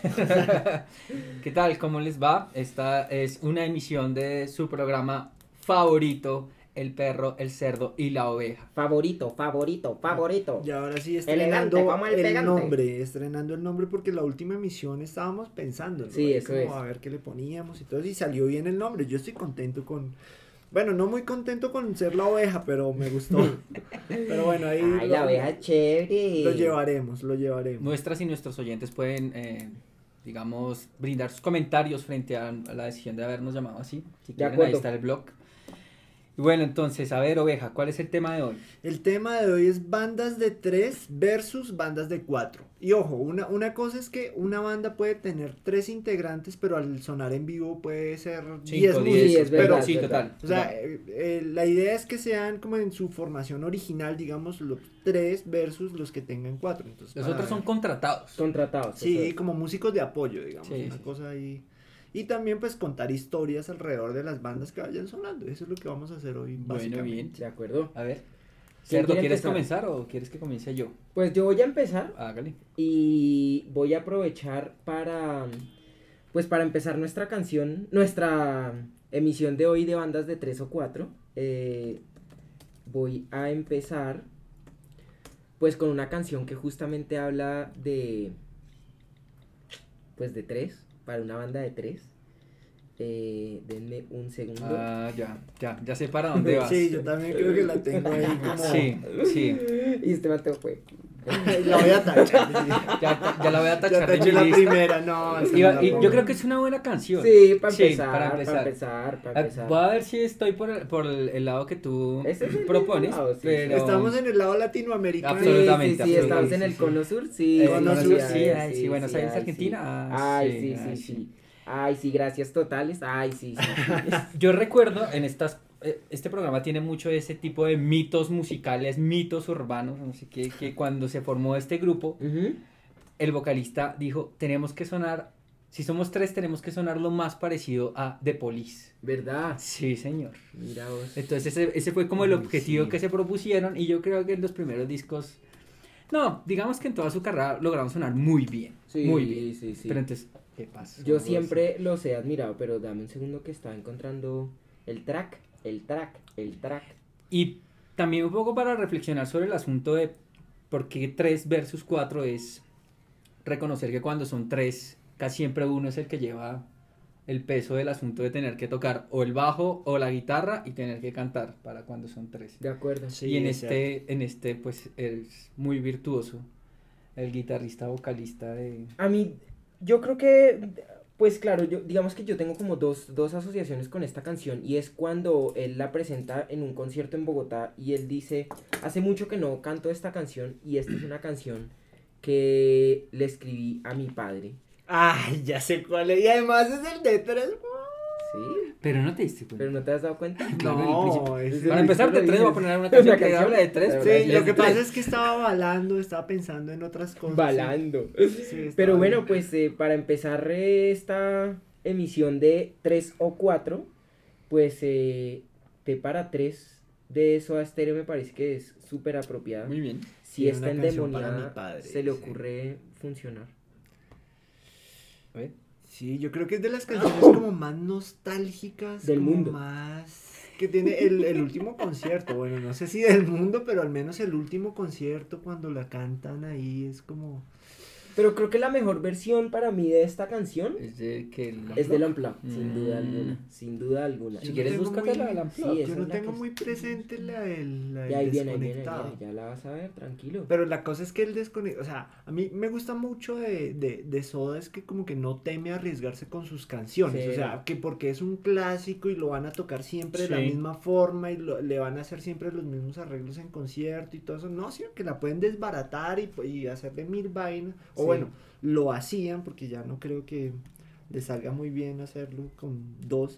¿Qué tal? ¿Cómo les va? Esta es una emisión de su programa favorito, El perro, el cerdo y la oveja. Favorito. Y ahora sí Elegante como el pegante. estrenando el nombre porque la última emisión estábamos pensando, ¿no? Sí, Ahí eso como es. a ver qué le poníamos y todo, y salió bien el nombre. Yo estoy contento bueno, no muy contento con ser la oveja, pero me gustó. Pero bueno, ahí Ay, la oveja es chévere. lo llevaremos. Nuestras y nuestros oyentes pueden, digamos, brindar sus comentarios frente a la decisión de habernos llamado así. Si De quieren, ahí acuerdo. está el blog. Y bueno, entonces, a ver, oveja, ¿cuál es el tema de hoy? El tema de hoy es bandas de 3 versus bandas de 4. Y ojo, una cosa es que una banda puede tener 3 integrantes, pero al sonar en vivo puede ser 10 5, músicos. 10, es verdad, pero, es sí, verdad. total. o sea, la idea es que sean como en su formación original, digamos, los 3 versus los que tengan 4. Entonces, Los para otros son ver. contratados. Contratados. Sí, eso es. como músicos de apoyo, digamos, Sí, una sí. cosa ahí. Y también pues contar historias alrededor de las bandas que vayan sonando. Eso es lo que vamos a hacer hoy, Bueno, básicamente. bien. De acuerdo. A ver, ¿Quién cerdo, quiere ¿quieres empezar? comenzar o quieres que comience yo? Pues yo voy a empezar Hágale. y voy a aprovechar pues para empezar nuestra emisión de hoy de bandas de 3 o 4. Voy a empezar pues con una canción que justamente habla pues de 3, para una banda de 3. Denme un segundo. Ah, ya sé para dónde vas. Sí, yo también creo que la tengo ahí como... Sí. Y este Mateo fue. La voy a tachar. Sí. Ya la voy a Ya tachar de taché mi la lista. primera, no. esa Y no la yo pongo. creo que es una buena canción. Sí, para Sí, empezar, para para empezar. empezar. Voy a ver si estoy por el lado que tú Ese es el propones, mismo lado, sí, pero... Estamos en el lado latinoamericano. Absolutamente, Sí, estamos absolutamente, en el sí. cono sur, sí. Cono sur, sí, sí, Buenos Aires, ay, Argentina. Sí. Ah, Ay, sí, sí, ay, sí, sí. sí. Ay, sí, gracias totales. Ay, sí. Yo recuerdo este programa tiene mucho de ese tipo de mitos musicales, mitos urbanos, no sé qué, que cuando se formó este grupo, Ujú. el vocalista dijo, tenemos que sonar, si somos 3, tenemos que sonar lo más parecido a The Police. ¿Verdad? Sí, señor. Mira vos. Entonces ese fue como el Uy, objetivo sí. que se propusieron y yo creo que en los primeros discos, no, digamos que en toda su carrera lograron sonar muy bien, Sí, muy bien. sí. Pero entonces, ¿qué pasa? Yo siempre los he admirado, pero dame un segundo que estaba encontrando el track. Y también un poco para reflexionar sobre el asunto de por qué 3 versus 4 es reconocer que cuando son 3, casi siempre uno es el que lleva el peso del asunto de tener que tocar o el bajo o la guitarra y tener que cantar para cuando son 3. De acuerdo. Sí, Y en es este pues es muy virtuoso el guitarrista vocalista de... A mí, yo creo que, pues claro, digamos que yo tengo como dos asociaciones con esta canción y es cuando él la presenta en un concierto en Bogotá y él dice, hace mucho que no canto esta canción y esta es una canción que le escribí a mi padre. Ay, ya sé cuál es. Y además es el de 3. ¿Sí? Pero no te diste cuenta. ¿Pero no te has dado cuenta? Claro, No, el es Desde Para el empezar, de principio 3 voy a dices, poner una canción una que canción habla de 3. de Sí, lo que pasa es que estaba balando, estaba pensando en otras cosas. Balando. Sí, estaba Pero bueno, bien. pues para empezar esta emisión de 3 o 4, pues T para 3 de Soda Stereo me parece que es súper apropiada. Muy bien. Si Sí, está una canción para endemoniada, mi padre, se le sí. ocurre funcionar. A ver. Sí, yo creo que es de las canciones como más nostálgicas Del como mundo. más que tiene el último concierto. Bueno, no sé si del mundo, pero al menos el último concierto cuando la cantan ahí es como... Pero creo que la mejor versión para mí de esta canción Es de que... es del Unplugged, sin duda Mm. alguna. Sin duda alguna. Si Yo no quieres, tengo búscatela muy- de la Sí, Yo esa no es la tengo que- muy presente la del Ya ahí viene, desconectado. ya la vas a ver, tranquilo. Pero la cosa es que el desconectado, o sea, a mí me gusta mucho de Soda es que como que no teme arriesgarse con sus canciones, Sí. o sea, que porque es un clásico y lo van a tocar siempre de la Sí. misma forma y le van a hacer siempre los mismos arreglos en concierto y todo eso, no, sino que la pueden desbaratar y hacerle mil vainas, o Sí. bueno, lo hacían porque ya no creo que les salga muy bien hacerlo con 2.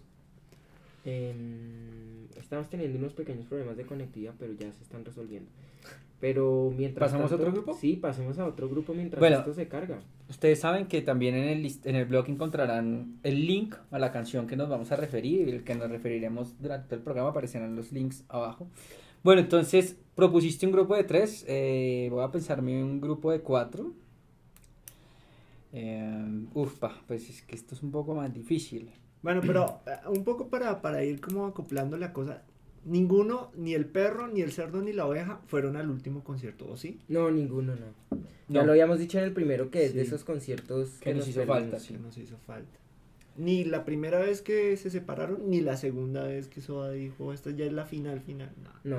Estamos teniendo unos pequeños problemas de conectividad, pero ya se están resolviendo. Pero mientras ¿Pasamos a tanto, otro grupo? Sí, pasemos a otro grupo mientras Bueno. esto se carga. Ustedes saben que también en el blog encontrarán el link a la canción que nos vamos a referir y el que nos referiremos durante el programa, aparecerán los links abajo. Bueno, entonces propusiste un grupo de 3, voy a pensarme un grupo de 4. Pues es que esto es un poco más difícil. Bueno, pero un poco para ir como acoplando la cosa, ninguno, ni el perro, ni el cerdo, ni la oveja fueron al último concierto, ¿o sí? No, ninguno, no. Ya No. lo habíamos dicho en el primero que es de Sí. esos conciertos Que nos hizo perdimos. falta, sí. Que nos hizo falta. Ni la primera vez que se separaron, ni la segunda vez que Soda dijo, esta ya es la final. No.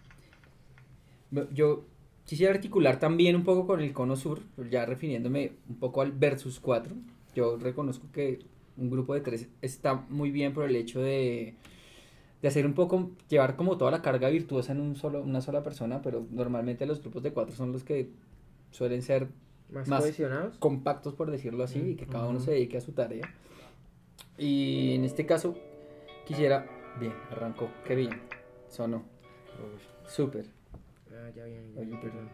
Yo quisiera articular también un poco con el Cono Sur, ya refiriéndome un poco al Versus 4. Yo reconozco que un grupo de 3 está muy bien por el hecho de hacer un poco, llevar como toda la carga virtuosa en una sola persona, pero normalmente los grupos de 4 son los que suelen ser ¿Más más cohesionados? compactos, por decirlo así, y que cada uno Ujú. se dedique a su tarea. Y en este caso quisiera, bien, arrancó, qué bien, sonó, súper, Ah, ya bien, Oye, perdón. perdón.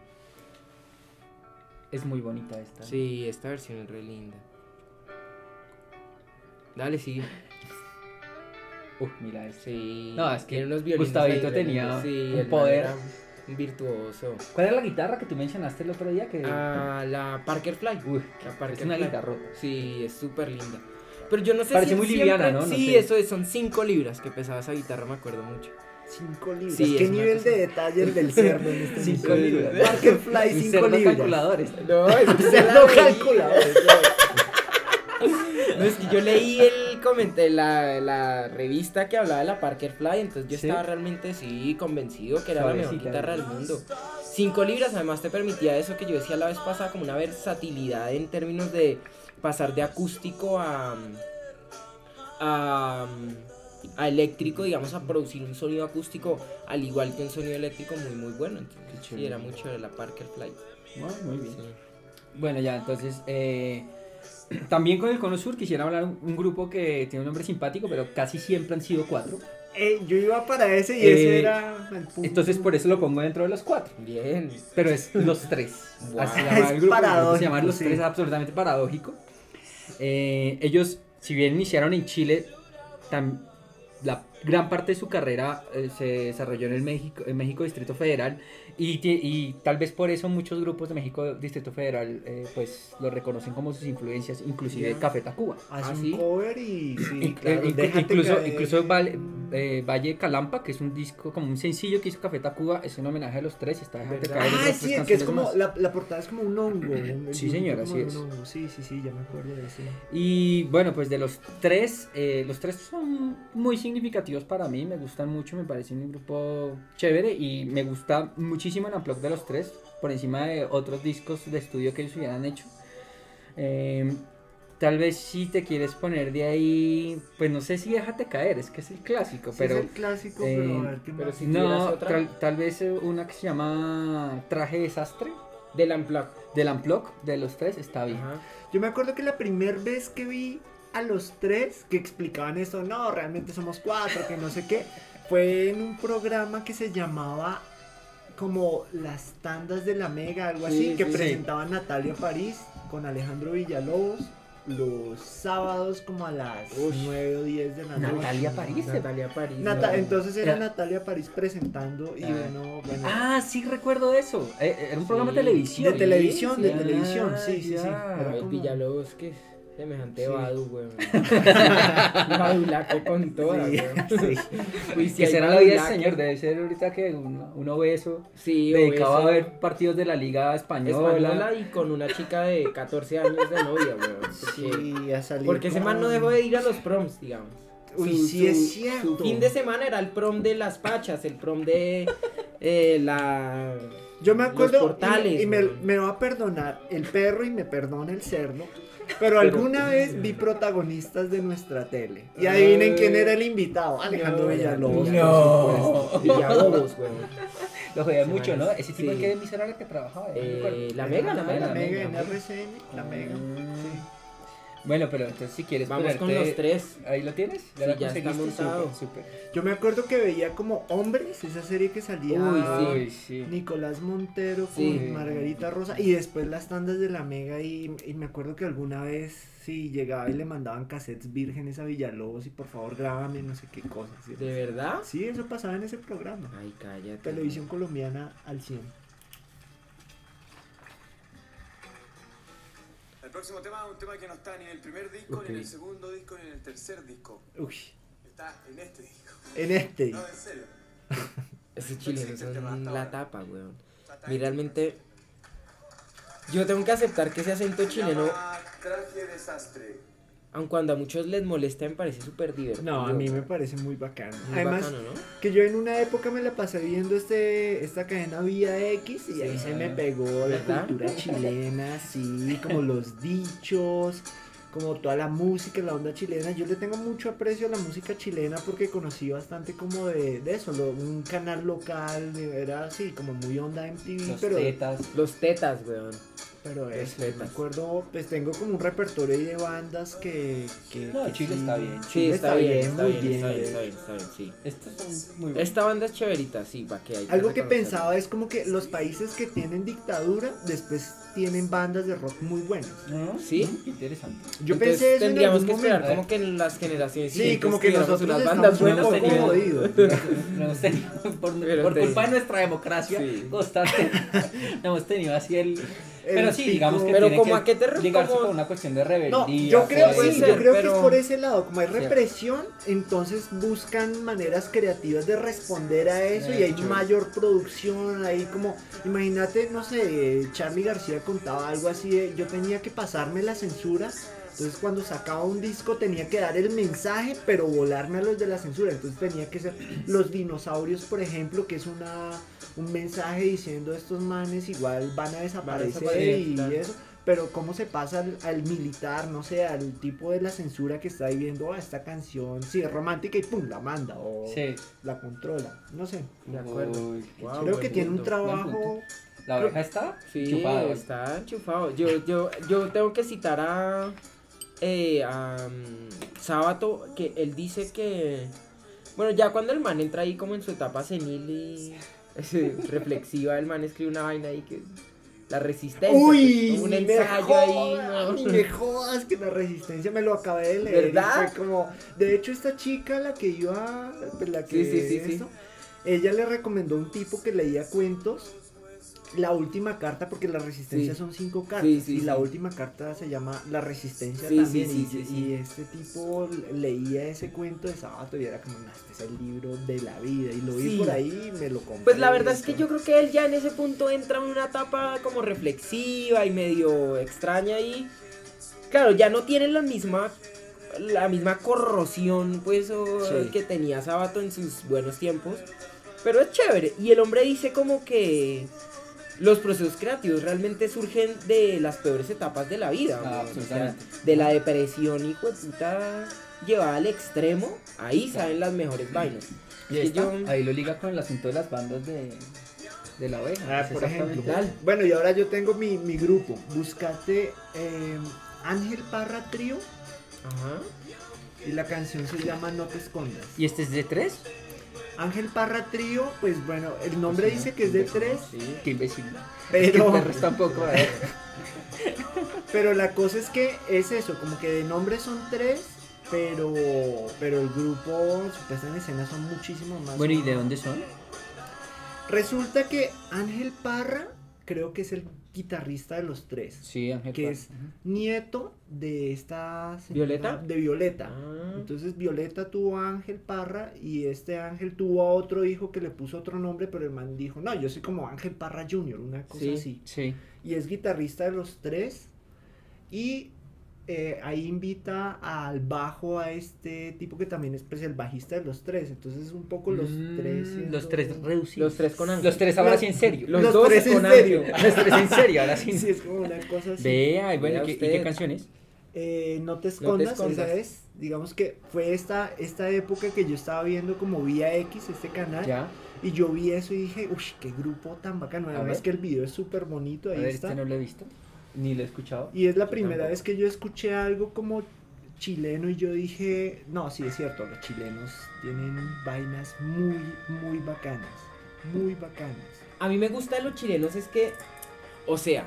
Es muy bonita esta. Sí, esta versión es re linda. Dale, sigue. Mira esto. Sí. No, es que tiene unos violines Gustavito ahí re tenía lindos. Sí, un el man poder. era un virtuoso. ¿Cuál era la guitarra que tú mencionaste el otro día? Que... La Parker Fly. Uy, La Parker es una Fly. guitarrota. Sí, es súper linda. Pero yo no sé Parece si muy siempre- liviana, ¿no? No Sí, sé. eso es, son 5 libras que pesaba esa guitarra, me acuerdo mucho. 5 libras. Sí, ¿Qué es una nivel cosa- de detalle el del cerdo en este 5 momento? libras. Parker Fly, Un 5 cerdo libras. calculadores. No, es que Cerdo calculador. No, es que yo leí la revista que hablaba de la Parker Fly, entonces yo ¿Sí? estaba realmente convencido que era la mejor Suavecita, guitarra ¿no? del mundo. 5 libras además te permitía eso que yo decía la vez pasada, como una versatilidad en términos de pasar de acústico a eléctrico, digamos, a producir un sonido acústico al igual que un sonido eléctrico muy bueno. Entonces, Qué sí, chévere. era mucho de la Parker Fly. Muy bien. Sí. Bueno, ya, entonces, también con el Cono Sur quisiera hablar un grupo que tiene un nombre simpático, pero casi siempre han sido 4. Yo iba para ese y ese Eh, era el punto. Entonces, por eso lo pongo dentro de los 4. Bien. Pero es los 3. Wow. Así se llama Es el grupo. El grupo se llama paradójico, Los sí. 3, es absolutamente paradójico. Ellos, si bien iniciaron en Chile, la gran parte de su carrera se desarrolló en México Distrito Federal. Y tal vez por eso muchos grupos de México Distrito Federal pues lo reconocen como sus influencias, inclusive Ya. Café Tacuba. Hace ¿Ah, un sí? cover y sí, claro, Incluso, caer. incluso Valle Calampa, que es un disco como un sencillo que hizo Café Tacuba, es un homenaje a los 3, está Déjate ¿Verdad? caer. y Ah, otras sí, tres que es canciones como, más. la portada es como un hongo. El Sí, dibujito señor, como así de es. un hongo. Sí, ya me acuerdo de ese. Y bueno, pues de los 3 son muy significativos para mí, me gustan mucho, me parece un grupo chévere y me gusta muchísimo el Unplugged de los 3, por encima de otros discos de estudio que ellos hubieran hecho. Tal vez si te quieres poner de ahí, pues no sé si Déjate caer, es que es el clásico, Sí, pero... es el clásico, pero a ver qué pero más. si tuvieras No, otra. tal vez una que se llama Traje Desastre, Del Unplugged. del Unplugged de los 3, está bien. Ajá. Yo me acuerdo que la primera vez que vi a los 3 que explicaban esto, no, realmente somos 4, que no sé qué, fue en un programa que se llamaba como Las Tandas de la Mega, algo así, Sí, que sí, presentaba Natalia París con Alejandro Villalobos los sábados como a las Ush. 9 o 10 de la noche. Natalia París. Natalia París. Entonces era Era- Natalia París presentando y Ah. bueno. Ah, sí recuerdo eso. Era un programa Sí, de televisión. de televisión, sí. de televisión, sí. ya. Era El como- Villalobos, que es semejante Sí. Badu, weón. Badulaco con toda, Sí, weón. sí. Uy, si Que hay será la vida del badulaques. señor, debe ser ahorita que un obeso Sí, dedicado obeso, a ver partidos de la Liga española y con una chica de 14 años de novia, weón. Porque, Sí, a salir porque ese man no con- dejó de ir a los proms, digamos. Uy, sí es cierto. Su fin de semana era el prom de las Pachas, el prom de la... Yo me acuerdo, los portales, y me, weón. me va a perdonar el perro y me perdona el cerdo, pero alguna vez vi protagonistas de nuestra tele. Y adivinen quién era el invitado, Alejandro No, Villalobos. no. por supuesto. Villalobos, weón. Lo jodía Ese mucho, man ¿no? es- Ese tipo sí. en qué emisora era que trabajaba. No me acuerdo. La Mega, la Mega. La Mega en Mega. RCN, la Mega. Sí. Bueno, pero entonces si quieres Vamos con ponerte- los 3. ¿Ahí lo tienes? Sí, ya está conseguiste? montado. Súper. Yo me acuerdo que veía como Hombres, esa serie que salía Uy, sí. Uy, sí. Nicolás Montero con Sí. Margarita Rosa y después las tandas de la Mega y me acuerdo que alguna vez sí llegaba y le mandaban cassettes vírgenes a Villalobos y por favor grábame no sé qué cosas. ¿Sí? ¿De verdad? Sí, eso pasaba en ese programa. Ay, cállate. Televisión colombiana al 100. próximo tema es un tema que no está ni en el primer disco, Ok. ni en el segundo disco, ni en el tercer disco. Uy, Está en este disco. en este. No, en serio. Esos chilenos existe el tema son hasta la ahora. tapa, weón. O sea, está Y ahí. realmente yo tengo que aceptar que ese acento Se chileno, llama Traje Desastre. aun cuando a muchos les molesta, me parece súper divertido. No, a mí me parece muy bacano. Muy Además, bacano, ¿no? que yo en una época me la pasé viendo esta cadena Vía X y ahí se me pegó la ¿Verdad? cultura chilena, así como los dichos, como toda la música, la onda chilena. Yo le tengo mucho aprecio a la música chilena porque conocí bastante como de eso, un canal local, era así, como muy onda MTV, Los pero tetas. Los tetas, weón. eso, tetas. me acuerdo, pues tengo como un repertorio ahí de bandas que No, que Chile sí, está bien. Sí, está bien, está muy bien, está bien, sí. Estos son muy buenos. Esta banda es chéverita, sí, va que hay. Algo que reconocerlo. pensaba es como que los países que tienen dictadura después tienen bandas de rock muy buenas. ¿No? ¿Sí? Interesante. Yo Entonces, pensé eso en tendríamos algún que esperar momento. como que en las generaciones Sí, siguientes como que tuviéramos nosotros unas estamos bandas un buenas. buenos poco tenido. jodidos. No hemos tenido, Pero por te- culpa de nuestra democracia Sí. constante, no hemos tenido así el... Pero sí, pico. digamos que Pero tiene como que a qué te refieres, ligarse como- con una cuestión de rebeldía. No, yo creo, puede sí, ser, yo creo que pero- es por ese lado, como hay Sí. represión, entonces buscan maneras creativas de responder a eso y hay Chévere. mayor producción, ahí como, imagínate, no sé, Charly García contaba algo así de, yo tenía que pasarme la censura, entonces cuando sacaba un disco tenía que dar el mensaje, pero volarme a los de la censura, entonces tenía que ser Los Dinosaurios, por ejemplo, que es un mensaje diciendo estos manes igual van a desaparecer desaparecer, y claro. eso. Pero cómo se pasa al militar, no sé, al tipo de la censura que está viviendo esta canción, sí, es romántica y pum, la manda o Sí. la controla, no sé. De acuerdo. Uy, qué Wow, chévere. Creo buen que tiene un punto, buen trabajo. punto. La oreja está Sí, chupado. está enchufado. Yo tengo que citar a Sábato, que él dice que, bueno, ya cuando el man entra ahí como en su etapa senil y reflexiva, el man escribe una vaina ahí que la resistencia, Uy, pues, un ni me ensayo ahí, jodas, ¿no? ni me jodas que la resistencia me lo acabé de leer. y ¿Verdad? fue como, de hecho esta chica la que iba, pues, la que Sí. esto, ella le recomendó a un tipo que leía cuentos. La última carta, porque la resistencia Sí. son 5 cartas, Sí, y la sí. última carta se llama La Resistencia Sí, también, sí, y, sí. y este tipo leía ese cuento de Sábato y era como, no, este es el libro de la vida, y lo vi Sí. por ahí y me lo compré. Pues la verdad es que yo creo que él ya en ese punto entra en una etapa como reflexiva y medio extraña y claro, ya no tiene la misma corrosión pues Sí. que tenía Sábato en sus buenos tiempos, pero es chévere y el hombre dice como que los procesos creativos realmente surgen de las peores etapas de la vida, Ah, weón. O sea, absolutamente. de la depresión hijo de puta llevada al extremo, ahí salen las mejores vainas. Y Es que esta, yo- ahí lo liga con el asunto de las bandas de la oveja. Ah, Es por ejemplo. exactamente- Dale. Bueno, y ahora yo tengo mi grupo. Buscate Ángel Parra Trío Ajá. y la canción se llama No te escondas. ¿Y este es de 3? Ángel Parra Trío, pues bueno, el nombre dice que es de 3, Sí, qué imbécil. Es que pero, perros tampoco, a ver. pero la cosa es que es eso, como que de nombre son 3, pero el grupo, su puesta en escena son muchísimos más. Bueno, ¿y de dónde son? Resulta que Ángel Parra creo que es el guitarrista de los 3. Sí, Ángel Que Parra. es nieto de esta señora- ¿Violeta? de Violeta. Ah. Entonces Violeta tuvo a Ángel Parra y este Ángel tuvo a otro hijo que le puso otro nombre, pero el man dijo, no, yo soy como Ángel Parra Jr., una cosa Sí. así. Sí. Y es guitarrista de los 3 y ahí invita al bajo a este tipo que también es pues, el bajista de los 3. Entonces es un poco los 3. Los 3 reducidos. Los 3 con Ángel. Los 3 ahora Los- sí en serio. Los dos 3 en con serio. Ángel. Los 3 en serio, ahora sí. Sí, es como una cosa así. Vea, y bueno, Vea ¿y qué usted. canciones? No te escondas, escondas. esa es, digamos que fue esta época que yo estaba viendo como Vía X, este canal, Ya. y yo vi eso y dije, uy, qué grupo tan bacano, además ver. que el video es súper bonito, A ahí ver, está, este no lo he visto. Ni lo he escuchado. y es la Yo primera tampoco. vez que yo escuché algo como chileno y yo dije, no, sí es cierto, los chilenos tienen vainas muy, muy bacanas, muy bacanas. A mí me gusta de los chilenos es que, o sea,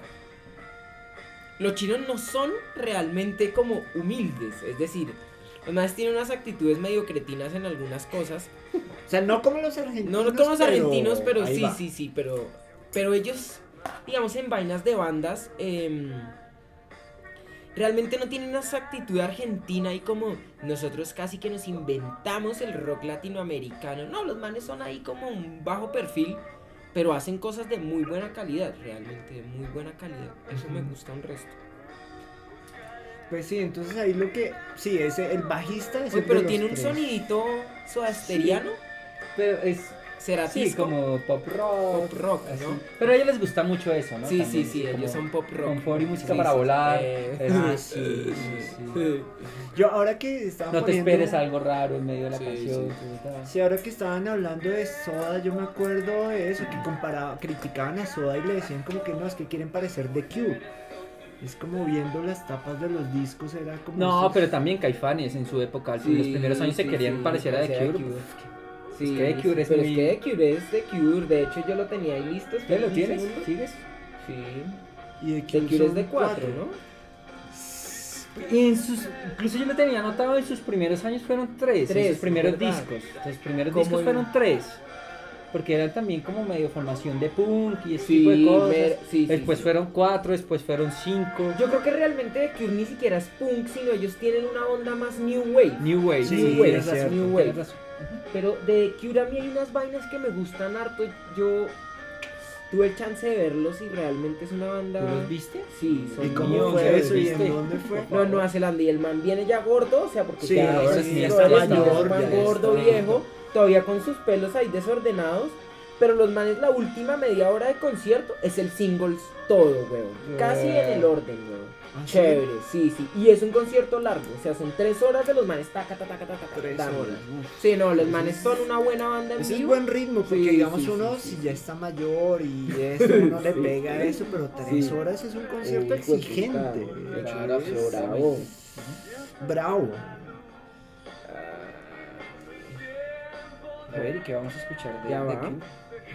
los chilenos no son realmente como humildes, es decir, los más tienen unas actitudes medio cretinas en algunas cosas. O sea, no como los argentinos, No como los argentinos, pero ahí sí, va. sí, pero ellos, digamos, en vainas de bandas, realmente no tienen esa actitud argentina y como nosotros casi que nos inventamos el rock latinoamericano. No, los manes son ahí como un bajo perfil, pero hacen cosas de muy buena calidad, realmente de muy buena calidad. Eso me gusta un resto. Pues sí, entonces ahí lo que... Sí, ese, el bajista es Oye, el pero de los tiene un tres. sonidito sodasteriano. Pero es... ¿Será Sí, disco? como pop rock. Pop rock, así. ¿no? Pero a ellos les gusta mucho eso, ¿no? Sí, También, sí, como ellos son pop rock. confort y música Sí, para sí. volar. Ah, sí, sí. Yo ahora que estaba No te poniendo... esperes algo raro en medio de la Sí, canción. sí. Sí, ahora que estaban hablando de Soda, yo me acuerdo de eso, que criticaban a Soda y le decían como que no, es que quieren parecer The Cure. Es como viendo las tapas de los discos, era como... No, esos- pero también Caifanes en su época, en los primeros años se querían parecer a The Cure. Sí, Es que The Cure es pero muy- es que The Cure es The Cure. De hecho, yo lo tenía ahí listo. ¿Qué espera lo un tienes? segundo. ¿Sigues? Sí. Y The Cure es son de 4, ¿no? Y en sus, incluso yo lo tenía anotado, en sus primeros años fueron 3, en Tres, sus primeros ¿verdad? discos. Sus primeros Como discos en- fueron 3. Porque eran también como medio formación de punk y ese Sí, tipo de cosas. sí, Después sí. fueron 4, después fueron 5. Yo creo que realmente The Cure ni siquiera es punk, sino ellos tienen una onda más New Wave. New Wave, Sí, sí, Wave, tienes razón, New tienes Wave. razón. Pero de The Cure a mí hay unas vainas que me gustan harto. Yo tuve el chance de verlos y realmente es una banda... ¿Tú los viste? Sí, son ¿Y muy cómo fue buenos. eso? ¿Y ¿viste? en dónde fue? No, en Nueva Zelanda, y el man viene ya gordo, o sea, porque Sí, ya, ahora es- sí, ya no está eres ni mayor, un man ya gordo, está. viejo, todavía con sus pelos ahí desordenados, pero los manes la última media hora de concierto es el singles todo, weón, casi en el orden, weón. ¿Ah, sí? Chévere, sí, sí, y es un concierto largo, o sea, son 3 horas de los manes, taca, taca, taca, taca, 3 dándole. horas. Uf. Sí, no, los Ese manes es- son una buena banda en Ese es vivo. buen ritmo, porque Sí, digamos sí, uno sí, si sí. ya está mayor y eso uno le Sí, pega a sí. eso, pero 3 Sí. horas es un concierto Uy, hijo de exigente. puta, De hecho, bravo, es bravo. bravo. A ver, ¿y qué vamos a escuchar de Ya The va. Cure?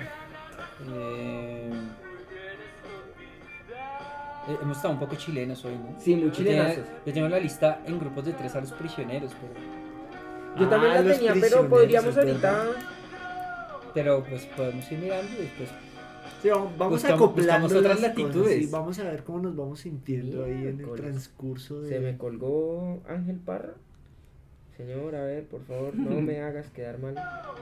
Hemos estado un poco chilenos hoy, ¿no? Sí, muy Yo tenía- chilenazos. Yo tengo la lista en grupos de 3 a los prisioneros, Yo también la los tenía, pero prisioneros, podríamos es verdad. ahorita... pero pues podemos ir mirando y después. Sí, vamos Buscamos acoplando otras las cosas, latitudes. sí, vamos a ver cómo nos vamos sintiendo ahí en el Miércoles. transcurso de... Se me colgó Ángel Parra. Señor, a ver, por favor, no me hagas quedar mal.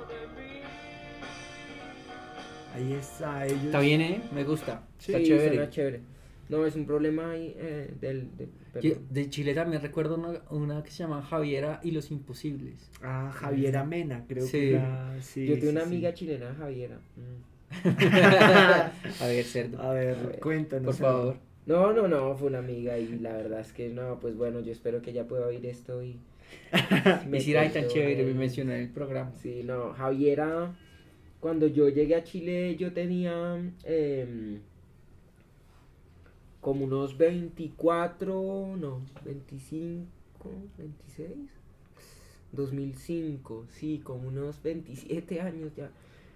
Ahí está, ellos... Está bien, ¿eh? Me gusta. Sí, Está Sí, chévere. suena chévere. No, es un problema ahí perdón. De Chile también recuerdo una que se llama Javiera y los Imposibles. Ah, Javiera Mena, creo Sí. que era... Sí, Yo tengo sí, una sí. amiga chilena, Javiera. A ver, cerdo. A ver, A ver, cuéntanos. Por favor. No, fue una amiga y la verdad es que no, pues bueno, yo espero que ella pueda oír esto y... Y si ay tan cuente chévere, me de- mencionó en el programa. Sí, no, Javiera, cuando yo llegué a Chile yo tenía como unos 24, no, 25, 26, 2005, sí, como unos 27 años ya.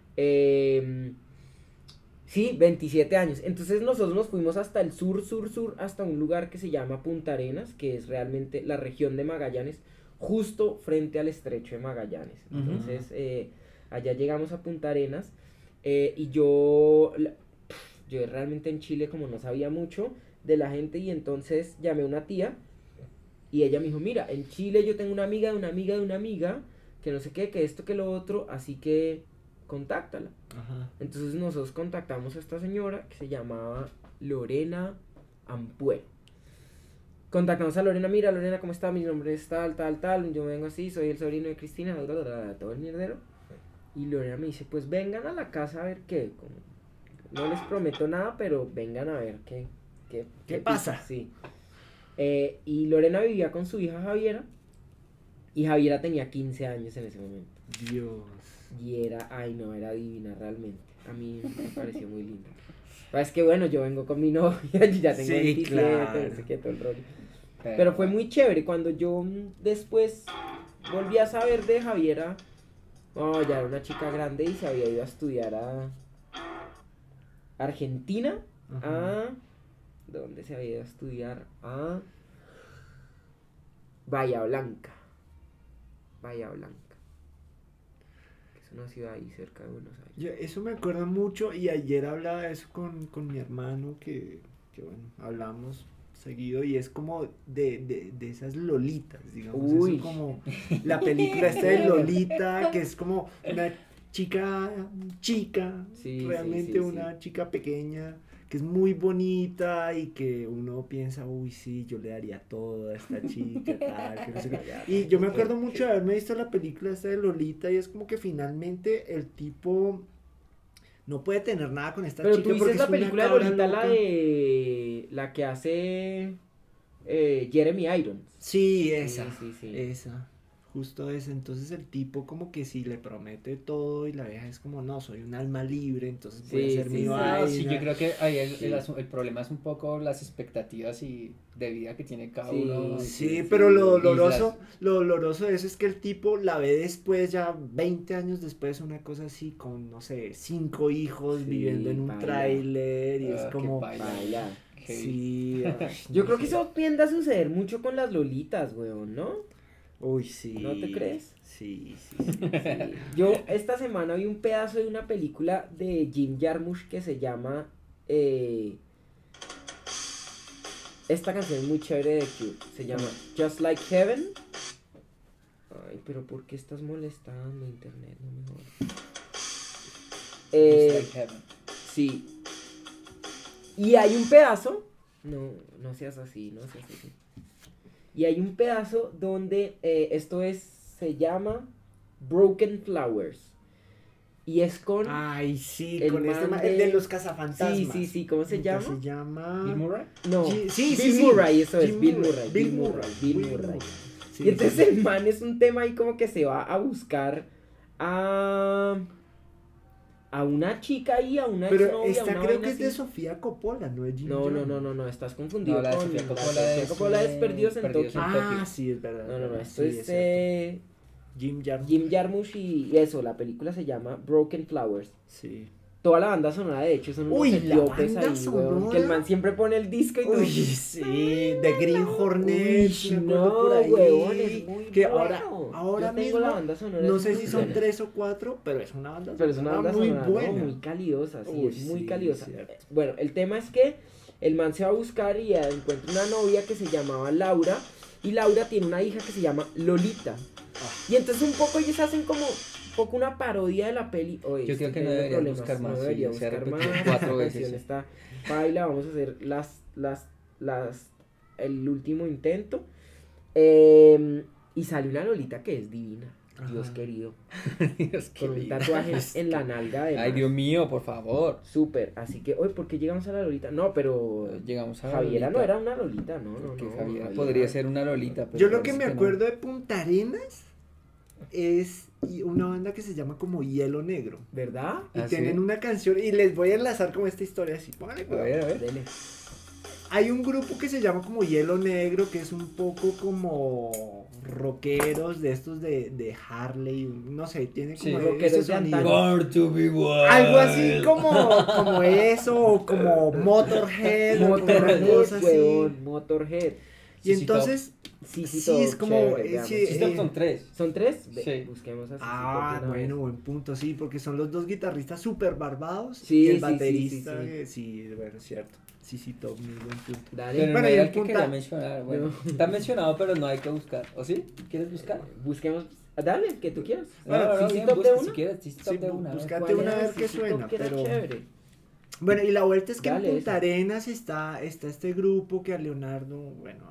Sí, 27 años. Entonces nosotros nos fuimos hasta el sur, hasta un lugar que se llama Punta Arenas, que es realmente la región de Magallanes, justo frente al estrecho de Magallanes. Ujú. Entonces, allá llegamos a Punta Arenas y yo realmente en Chile como no sabía mucho de la gente y entonces llamé a una tía y ella me dijo, mira, en Chile yo tengo una amiga de una amiga de una amiga, que no sé qué, que esto, que lo otro, así que contáctala. Ajá. Entonces nosotros contactamos a esta señora que se llamaba Lorena Ampuero. Contactamos a Lorena, mira Lorena, ¿cómo está? Mi nombre es tal, yo vengo así, soy el sobrino de Cristina, todo el mierdero. Y Lorena me dice, pues vengan a la casa a ver qué. No les prometo nada, pero vengan a ver qué pasa. Sí. Y Lorena vivía con su hija Javiera. Y Javiera tenía 15 años en ese momento. Dios. Y era divina realmente. A mí me pareció muy linda. Es que bueno, yo vengo con mi novia, yo ya tengo Sí, 27, claro. no sé qué, todo el rollo. Pero fue muy chévere cuando yo después volví a saber de Javiera. Oh, ya era una chica grande y se había ido a estudiar a Argentina. Ajá. ¿Dónde se había ido a estudiar? A Bahía Blanca. Bahía Blanca. Que es una ciudad ahí cerca de Buenos Aires. Eso me acuerda mucho y ayer hablaba de eso con mi hermano que bueno, hablamos seguido y es como de esas lolitas, digamos. Uy. Eso como la película esta de Lolita, que es como una chica, Sí, realmente sí, una chica pequeña, que es muy bonita y que uno piensa, uy, sí, yo le daría todo a esta chica, tal, que no sé qué. Y yo me acuerdo mucho de haberme visto la película esta de Lolita y es como que finalmente el tipo no puede tener nada con esta Pero chica tú dices porque la es una película de cabra Lolita, loca. la que hace Jeremy Irons. Sí, esa, Sí. esa, justo esa. Entonces el tipo como que si le promete todo y la vieja es como, no, soy un alma libre, entonces voy a Sí, hacer sí, mi sí. No, sí, yo vaina. creo que ahí Sí. el problema es un poco las expectativas y de vida que tiene cada Sí, uno. Sí, sí, pero sí. lo doloroso de eso es que el tipo la ve después, ya 20 años después, una cosa así, con, no sé, 5 hijos Sí, viviendo en un paila. tráiler y es Qué como, Baila. sí, ay, Yo no creo que sé. eso tiende a suceder mucho con las lolitas, weón, ¿no? Uy, sí. ¿No te crees? Sí. Sí. Yo esta semana vi un pedazo de una película de Jim Jarmusch que se llama... esta canción es muy chévere de Cure. Se llama Just Like Heaven. Ay, pero ¿por qué estás molestando, internet? No me jodas. Just like heaven. Sí. Y hay un pedazo. No seas así. Y hay un pedazo donde se llama Broken Flowers. Y es con Ay, sí, el con man el de- de los cazafantasmas. Sí, ¿cómo se llama? Se llama... ¿Bill Murray? No, Sí, Bill Murray, eso es, Jim Bill Murray, Murray, Bill Bill Murray, Murray, Bill Murray. Sí, Y entonces sí. el man es un tema ahí como que se va a buscar a una chica ahí, a una Pero exnovia, esta una creo vaina que es de así. Sofía Coppola, no es Jim No, Jarmusch. estás confundido No, la de con Sofía la Coppola Sofía es, Coppola es Perdidos en Perdidos Tokio. en Ah, Tokio. sí, es verdad. No, verdad, esto sí, es cierto. Jim Jarmusch. Jim Jarmusch y eso, la película se llama Broken Flowers. Sí. Toda la banda sonora, de hecho, son unos Uy, la etíopes banda ahí, weón, que el man sonora. siempre pone el disco y todo. Uy, sí, de Green Hornets, Uy, me acuerdo no, por ahí. huevón, es muy que bueno. ahora Yo tengo mismo, la banda sonora, no es sé muy si son buena. 3 o 4, pero es una banda Pero es una banda muy sonora, ¿no? buena. Muy calidosa, sí, Uy, es muy sí, calidosa. cierto. Bueno, el tema es que el man se va a buscar y encuentra una novia que se llamaba Laura. Y Laura tiene una hija que se llama Lolita. Y entonces un poco ellos hacen como un poco una parodia de la peli. Oye, Yo creo estoy que no teniendo deberías problemas, buscar más, no sí, debería se ha buscar más. repetido 4 Esta veces, canción sí. está baila, vamos a hacer el último intento. Y sale una Lolita que es divina. Dios Ajá. querido. Dios Con un querido. tatuaje en la nalga de Ay, Dios mío, por favor. Súper, así que, oye, ¿por qué llegamos a la Lolita? No, pero Llegamos a Javiera Lolita. no era una Lolita, no. Porque no, Javiera podría ser una Lolita. Pero Yo lo que parece me no. acuerdo de Punta Arenas es una banda que se llama como Hielo Negro. ¿Verdad? Y ¿Ah, tienen sí? una canción, y les voy a enlazar como esta historia así. Póngale A cuidado. ver, a ver. Dele. Hay un grupo que se llama como Hielo Negro, que es un poco como rockeros de estos de Harley, no sé, tiene Sí, como rockeros ese de sonido. antaño. Born to be wild. Algo así como eso, o como Motorhead, o como una Motorhead, cosa así. huevón, Motorhead. Y Sí, entonces, Sí, sí, es como, chévere, veamos. sí, Sí, son 3. ¿Son 3? Sí. Busquemos así. Ah, bueno, buen punto, sí, porque son los dos guitarristas súper barbados Sí, y el sí, baterista, sí. sí, bueno, cierto. Sí, top, muy buen punto. Dale, Pero Bueno, no y era en el que punta- quería mencionar. Bueno, No. está mencionado, pero no hay que buscar. ¿O sí? ¿Quieres buscar? busquemos. Dale, el que tú quieras. Bueno, no, sí, bien, top de busca, una. si quieres, sí, top Sí, de una. busca. ¿Ves? Buscate ¿Cuál una era? a ver qué Sí, suena, top que era pero- chévere. Bueno, y la vuelta es que Dale, en Punta esa. Arenas está este grupo que a Leonardo, bueno,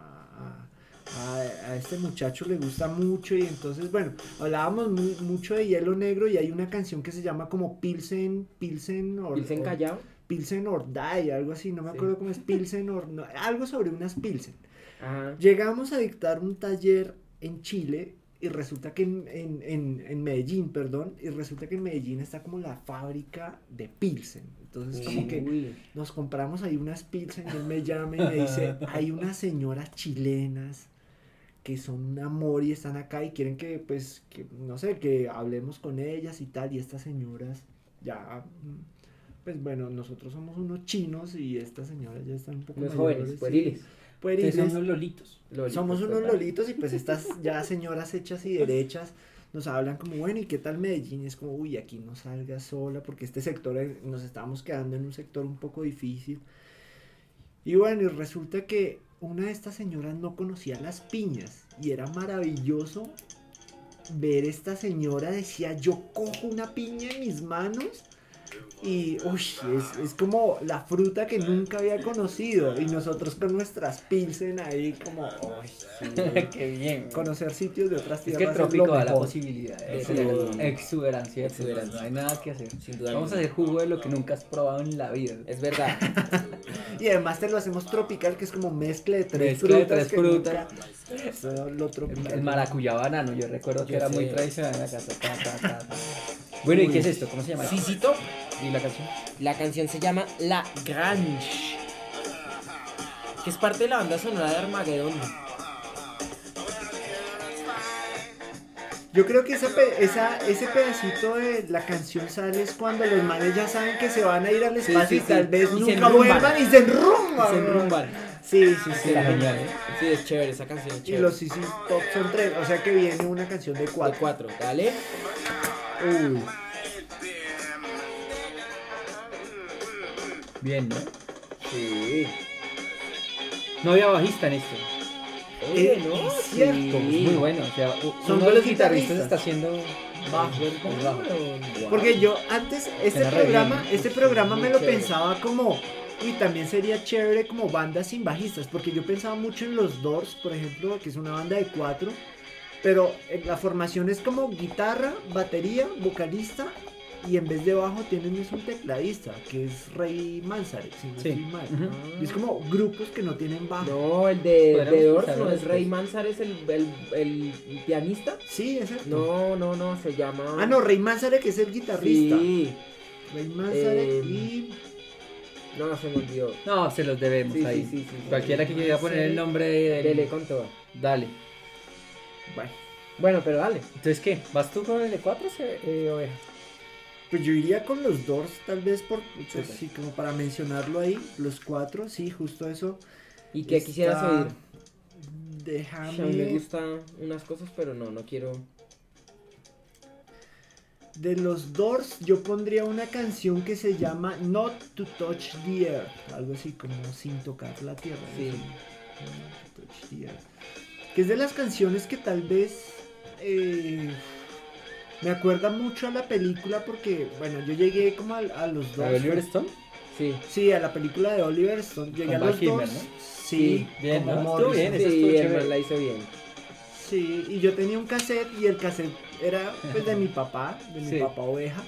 a este muchacho le gusta mucho y entonces, bueno, hablábamos mucho de Hielo Negro y hay una canción que se llama como Pilsen Pilsen Callao. Pilsen or Die, algo así, no me Sí. acuerdo cómo es Pilsen or no, algo sobre unas Pilsen. Ajá. Llegamos a dictar un taller en Chile y resulta que en Medellín, perdón, y resulta que en Medellín está como la fábrica de Pilsen. Entonces como que Uy. nos compramos ahí unas Pilsen y él me llama y me dice, hay unas señoras chilenas que son un amor y están acá y quieren que, pues, que, no sé, que hablemos con ellas y tal, y estas señoras ya, pues bueno, nosotros somos unos chinos y estas señoras ya están un poco Unos mayores, jóvenes, sí, pueriles. pueriles. Ustedes son unos lolitos. Lolitos, Somos unos total. lolitos y pues estas ya señoras hechas y derechas nos hablan como, bueno, ¿y qué tal Medellín? Y es como, uy, aquí no salgas sola porque este sector, nos estábamos quedando en un sector un poco difícil. Y bueno, y resulta que una de estas señoras no conocía las piñas y era maravilloso ver esta señora, decía, yo cojo una piña en mis manos y es como la fruta que nunca había conocido y nosotros con nuestras pilsen ahí como, Qué bien. conocer sitios de otras Es tierras que el lo trópico da la mejor. posibilidad de Sí. tener exuberancia, Exuberancia. no hay nada que hacer. Sin duda Vamos a alguna. hacer jugo de lo que nunca has probado en la vida. Es verdad. Y además te lo hacemos tropical, que es como mezcla de tres Mezcla de frutas. tres que frutas. nunca- Eso lo tropical. El maracuyá banano, yo recuerdo que Yo era sé. muy tradicional en la casa. Ta. Bueno, ¿y qué es esto? ¿Cómo se llama? Sisito, ¿Y la canción? la canción se llama La Grange, que es parte de la banda sonora de Armageddon. Yo creo que ese pedacito de la canción sale es cuando los manes ya saben que se van a ir al Sí, espacio sí, y tal sí. vez Y se nunca enrumban. vuelvan y se enrumban. Se enrumban. Sí, sí. Está genial, ¿eh? Sí, es chévere, esa canción es Y chévere. los CC Top son 3, o sea que viene una canción de De 4. 4, dale. Uy. Bien, ¿no? Sí. No había bajista en esto. Oye, ¿no? Es cierto. Es muy bueno, o sea, Son uno de los buenos guitarristas guitarristas. está haciendo bajo, el bajo. Porque yo antes, Suena re este bien. programa me Muy lo chévere. pensaba como, uy, también sería chévere como bandas sin bajistas, porque yo pensaba mucho en los Doors, por ejemplo, que es una banda de 4, pero la formación es como guitarra, batería, vocalista, y en vez de bajo tienen es un tecladista, que es Ray Manzarek, si no Sí. estoy mal. Ujú. Y es como grupos que no tienen bajo. No, el de Podríamos Doors escucharlo no es después. Ray Manzarek, el pianista. Sí, es cierto. No, se llama. Ah, no, Ray Manzarek es el guitarrista. Sí. Ray Manzarek Eh, y... No, se me olvidó. No, se los debemos Sí, ahí. sí. Cualquiera que quiera poner el nombre de Dele con todo. Dale. Bueno, pero dale. Entonces, ¿qué? ¿Vas tú con el de 4 oveja? Pues yo iría con los Doors, tal vez por, Súper. sí, como para mencionarlo ahí, los 4, sí, justo eso. ¿Y qué quisieras oír? A mí me Déjame, gustan unas cosas, pero no quiero. de los Doors yo pondría una canción que se llama Not to Touch the Earth, algo así como sin tocar la tierra. Sí. ¿no? Not to touch the earth. Que es de las canciones que tal vez me acuerda mucho a la película porque, bueno, yo llegué como a los ¿A Doors. Oliver Stone? Sí. Sí, a la película de Oliver Stone. Llegué a Con los Val Kilmer, dos. ¿no? Sí, bien, como ¿no? Estuvo Morrison. bien, esa Sí, estuvo el chévere. man la hizo bien. Sí, y yo tenía un cassette y el cassette era pues, de mi papá Sí. oveja.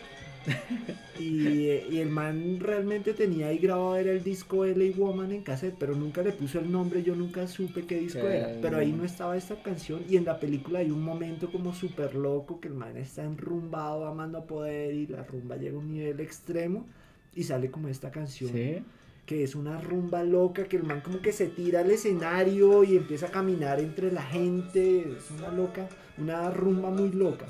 Y el man realmente tenía ahí grabado era el disco LA Woman en cassette, pero nunca le puso el nombre, yo nunca supe qué disco Qué era. Pero ahí bueno. no estaba esta canción y en la película hay un momento como súper loco que el man está enrumbado, amando a poder y la rumba llega a un nivel extremo y sale como esta canción. Sí. Que es una rumba loca, que el man como que se tira al escenario y empieza a caminar entre la gente, es una rumba muy loca.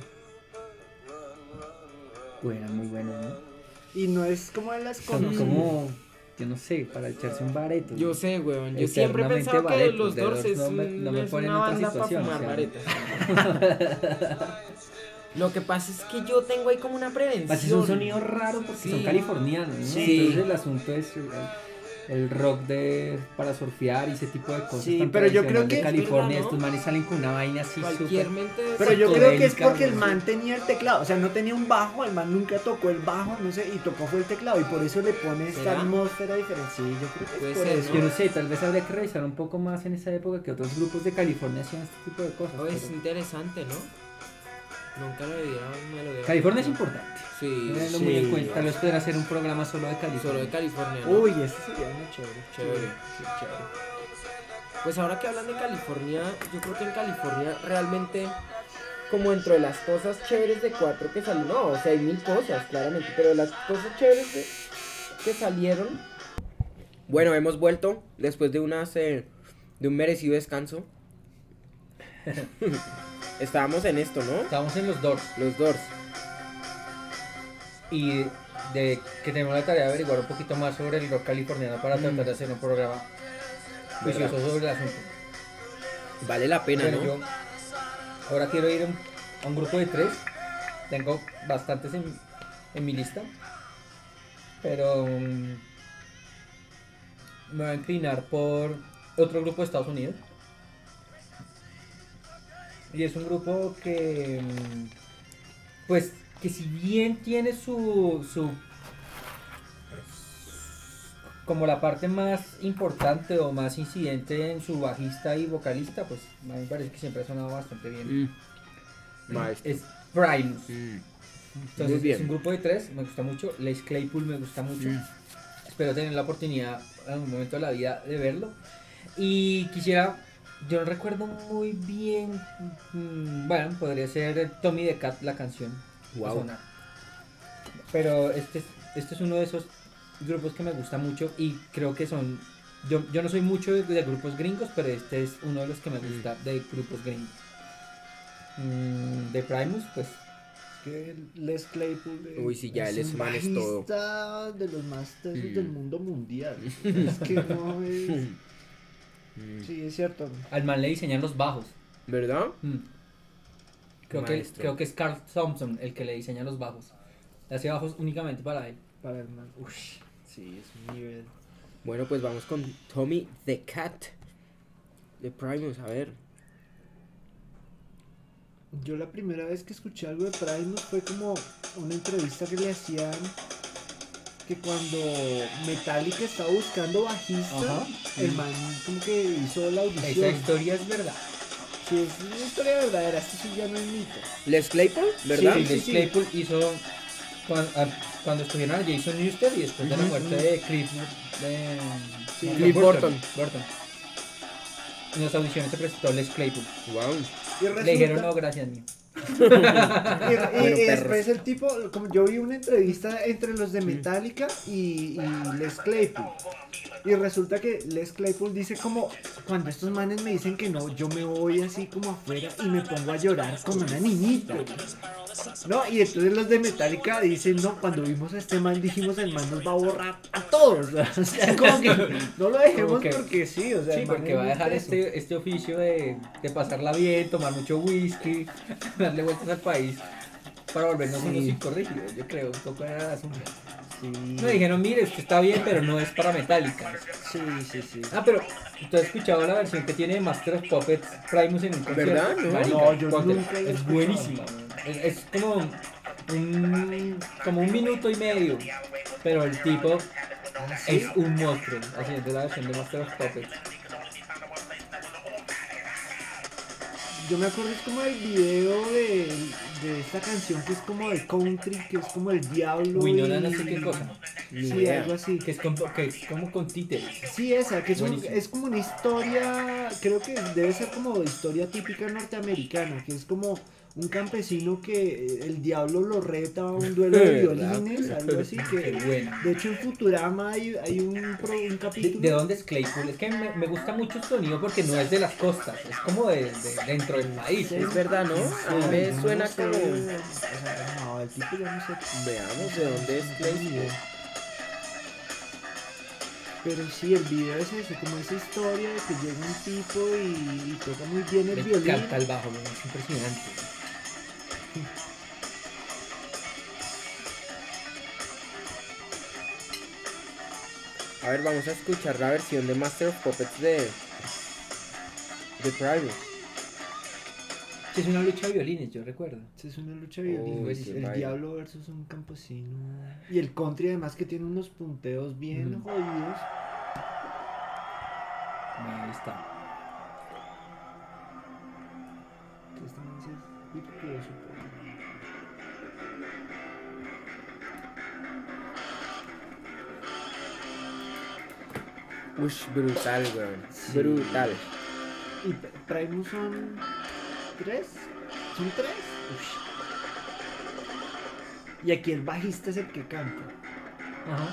Bueno, muy bueno, ¿no? Y no es como de las Son con... como, yo no sé, para echarse un bareto. Yo sé, weón. Yo siempre he Eternamente pensado que baretos, los de Doors es, no me es ponen una en otra banda para situación, fumar o sea. varetas. Lo que pasa es que yo tengo ahí como una prevención. Pues es un sonido raro porque Sí. son californianos, ¿no? Sí. Entonces el asunto es el rock para surfear y ese tipo de cosas. Sí, tan pero yo creo tradicional que de es California, verdad, ¿no? estos manes salen con una vaina así Cualquier súper. mente. Pero yo creo que es psicodélica, porque el ¿no? man tenía el teclado, o sea, no tenía un bajo, el man nunca tocó el bajo, no sé, y tocó fue el teclado y por eso le pone esta ¿Será? atmósfera diferente. Sí, yo creo que Puede es por ser, eso. Yo no sé, tal vez habría que revisar un poco más en esa época que otros grupos de California hacían este tipo de cosas. Oh, es pero interesante, ¿no? Nunca me lo hubiera. California es importante. Sí, Tenedlo sí. muy en cuenta. Tal vez podrá hacer un programa solo de California. solo de California. ¿no? Uy, este sería muy chévere. Chévere. Sí, chévere. Pues ahora que hablan de California, yo creo que en California realmente, como dentro de las cosas chéveres de 4 que salieron, no, o sea, hay mil cosas, claramente, pero las cosas chéveres que salieron. Bueno, hemos vuelto después de de un merecido descanso. Estábamos en esto, ¿no? Estamos en los Doors Los Doors. y de que tenemos la tarea de averiguar un poquito más sobre el rock californiano para tratar de hacer un programa juicioso ¿Verdad? sobre el asunto. Vale la pena, Bueno, ¿no? yo ahora quiero ir a un grupo de 3. Tengo bastantes en mi lista, pero me voy a inclinar por otro grupo de Estados Unidos. Y es un grupo que, pues, que si bien tiene su como la parte más importante o más incidente en su bajista y vocalista, pues a mí me parece que siempre ha sonado bastante bien. Maestro. Es Primus. Muy Entonces bien. es un grupo de 3, me gusta mucho. Les Claypool me gusta mucho. Espero tener la oportunidad en algún momento de la vida de verlo. Y quisiera, yo no recuerdo muy bien, bueno, podría ser Tommy the Cat la canción. Wow. Va a sonar. Pero este es uno de esos grupos que me gusta mucho y creo que son, yo no soy mucho de grupos gringos, pero este es uno de los que me gusta de grupos gringos. De Primus, pues Que Les Claypool Uy, sí, ya, él es un man, es todo. bajista de los más tesos del mundo mundial. Es que no es... Sí, es cierto. al man le diseñan los bajos. ¿Verdad? Maestro. Creo que es Carl Thompson el que le diseña los bajos. Le hace bajos únicamente para él. Para el man. Uy, sí, es un nivel. Bueno, pues vamos con Tommy the Cat de Primus, a ver. Yo la primera vez que escuché algo de Primus fue como una entrevista que le hacían que cuando Metallica estaba buscando bajista, Ajá. el man como que hizo la Esa audición. historia es verdad. Sí, es una historia verdadera, esto sí ya no es mito. Les Claypool, ¿verdad? Sí, Sí, Les sí. Claypool hizo cuando estuvieron a Jason Newsted y después de la muerte de Cliff Sí, Cliff Burton. En las audiciones se presentó Les Claypool. Wow. Y resulta, Le dijeron no, gracias mío. y Bueno, después el tipo, como yo vi una entrevista entre los de Metallica y Les Claypool. Y resulta que Les Claypool dice como, cuando estos manes me dicen que no, yo me voy así como afuera y me pongo a llorar como una niñita. No, y entonces los de Metallica dicen, no, cuando vimos a este man dijimos el man nos va a borrar a todos. O sea, como que no lo dejemos Como que- porque sí, o sea, Sí, el man porque es va a muy dejar teso. este oficio de pasarla bien, tomar mucho whisky, darle vueltas al país para volvernos Sí. unos incorregidos, yo creo, un poco era el asunto. Sí, Me dijeron, mire, esto está bien, pero no es para Metallica. sí. Ah, pero ¿tú has escuchado la versión que tiene Master of Puppets Primus en un concierto? ¿Verdad? No. Marica, No, yo póntela. nunca la he Es escuchado. buenísima. Es como un minuto y medio, pero el tipo es un monstruo haciendo la versión de Master of Puppets. Yo me acuerdo es como el video de esta canción que es como de country, que es como el diablo. Winona y- no sé qué cosa, Ni Sí, idea. algo así. que es como con títeres. Sí, esa, que Buenísimo. es como una historia, creo que debe ser como historia típica norteamericana, que es como un campesino que el diablo lo reta a un duelo de ¿Verdad? violines, algo así, Qué que bueno. de hecho en Futurama hay un capítulo. ¿De dónde es Claypool? Es que me gusta mucho el sonido porque no es de las costas, es como de dentro del país. Sí. Es verdad, ¿no? A mí me No suena sé, como... o sea, no, el tipo ya no sé. Veamos de dónde es Claypool. Pero sí, el video es eso, como esa historia de que llega un tipo y toca muy bien el Me violín. encanta el bajo, es impresionante. A ver, vamos a escuchar la versión de Master of Puppets de Primus. Sí, es una lucha de violines, yo recuerdo. Es una lucha de violín, Uy, es qué el vaina. diablo versus un campesino. Y el country además que tiene unos punteos bien Ujú. jodidos. Ahí está. Entonces también sí es virtuoso. Ush, brutal, weón. Sí. Brutal. ¿Y Primus son tres? ¿Son tres? Ush. Y aquí el bajista es el que canta. Ajá.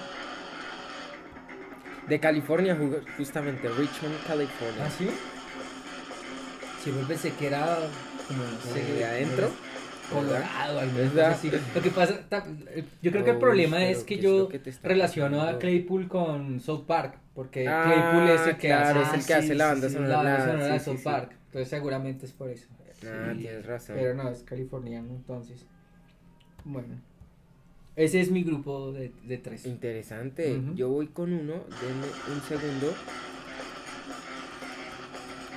De California, justamente, Richmond, California. ¿Ah, sí? Sí, yo pensé que era como, no sé, ¿De adentro? Colorado, algo ¿Verdad? así. Lo que pasa, yo creo que el Uy, problema pero es que ¿qué es yo lo que te está relaciono a pasando? Claypool con South Park, porque Ah, Claypool es el que claro, hace es el que hace la banda la sonora. banda sonora de Sí, South sí, sí. Park, entonces seguramente es por eso. Ah, Sí, tienes razón. Pero no, es californiano, entonces. Bueno, ese es mi grupo de 3. Interesante. Ujú. Yo voy con uno, denme un segundo.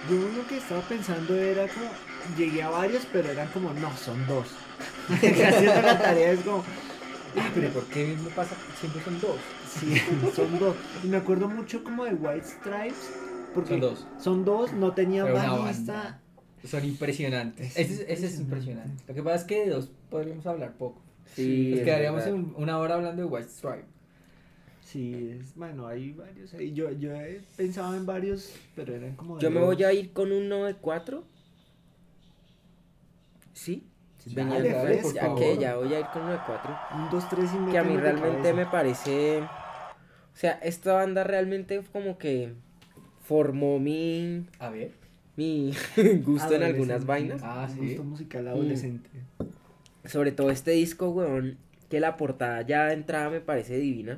Yo lo que estaba pensando era como, llegué a varios, pero eran como, no, son 2. Haciendo la tarea es como, Pero ¿por qué me pasa? Siempre son 2. sí, son 2. Y me acuerdo mucho como de White Stripes, porque Son 2. son 2, no tenían Pero una bajista. banda. Son impresionantes. Ese es impresionante. Lo que pasa es que de 2 podríamos hablar poco. Sí, Nos es quedaríamos verdad. una hora hablando de White Stripe. Sí, bueno, hay varios ahí. Yo he pensado en varios, pero eran como de Yo me voy dos. a ir con uno de 4. ¿Sí? Dale, Venía dale, pues, por ya favor. que ya voy a ir con uno de 4. Un, 2, 3 y Que a mí méteme de realmente cabeza. me parece. O sea, esta banda realmente como que formó mi A ver. gusto en algunas Adolescente. vainas. Ah, Un sí. gusto musical adolescente. Sobre todo este disco, weón, que la portada ya de entrada me parece divina.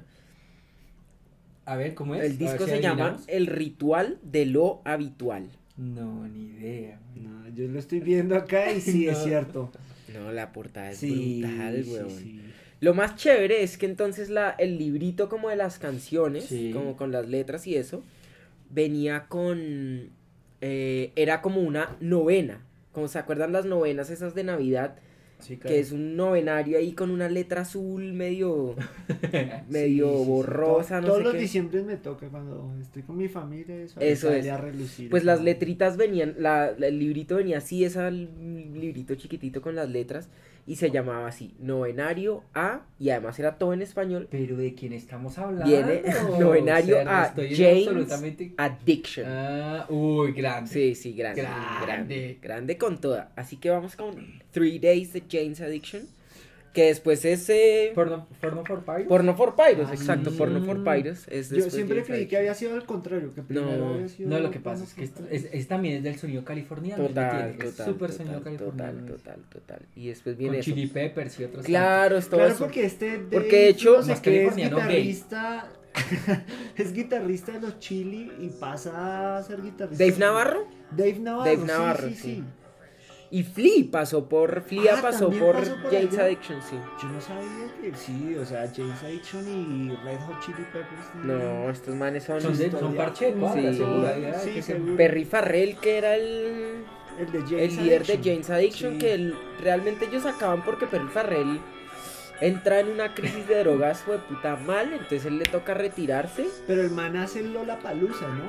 A ver, ¿cómo es? El A disco ver si se llama adivinamos. El Ritual de lo Habitual. No, ni idea. No, yo lo estoy viendo acá y sí, es No. cierto. No, la portada es Sí, brutal, sí, weón. sí. Lo más chévere es que entonces el librito como de las canciones, Sí. como con las letras y eso, venía con... era como una novena. Como se acuerdan las novenas esas de Navidad, Sí, que es un novenario ahí con una letra azul medio Sí, sí, sí. borrosa, no Todos sé los qué. diciembres me toca cuando estoy con mi familia. Eso Eso sale es. a relucir. Pues las ¿no? letritas venían, el librito venía así, ese librito chiquitito con las letras, y se llamaba así, Novenario a, y además era todo en español, Pero ¿de quién estamos hablando? viene Novenario Cerdo, a estoy James absolutamente... Addiction. Uy, grande. Sí, sí, grande, Grande. grande, grande con toda. Así que vamos con 3 Days de James Addiction, que después es Porno for Pirates. Porno for Pyros, Ah, exacto, sí. Porno for Pyros. Es Yo después siempre James creí que Addiction. había sido al contrario, que primero No. había sido. No, lo que pasa Porno es que for es también es del sonido californiano. Total, es total, súper sonido total, californiano. total. Y después viene Con eso. Chili Peppers y otros. Claro, es todo Claro, eso. porque este Porque de hecho, no sé más qué, es californiano gay. guitarrista. Es guitarrista de los Chili y pasa a ser guitarrista. Dave Navarro Dave Navarro. Dave Navarro, sí, sí. y Flea pasó por también por pasó por James allá. Addiction, sí. Yo no sabía que sí, o sea, James Addiction y Red Hot Chili Peppers. No, estos manes son Son parche de cuadra, Sí. seguro. Sí, seguro. Perry Farrell, que era el El de James líder de Addiction. James Addiction, Sí. que realmente ellos acaban porque Perry Farrell entra en una crisis de drogas fue puta mal, entonces él le toca retirarse Pero el man hace el Lollapalooza, ¿no?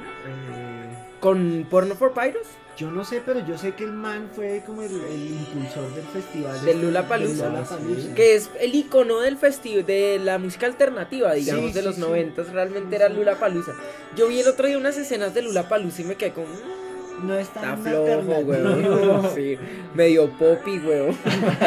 con Porno for Pyros. Yo no sé, pero yo sé que el man fue como el impulsor del festival. Del Lollapalooza, del Lollapalooza. Que es el icono del festival de la música alternativa, digamos, Sí, de sí, los sí. 90s, realmente Sí, era sí. Lollapalooza. Yo vi el otro día unas escenas de Lollapalooza y me quedé como... No es tan Está flojo, alternativo. weón. Sí, medio poppy, weón.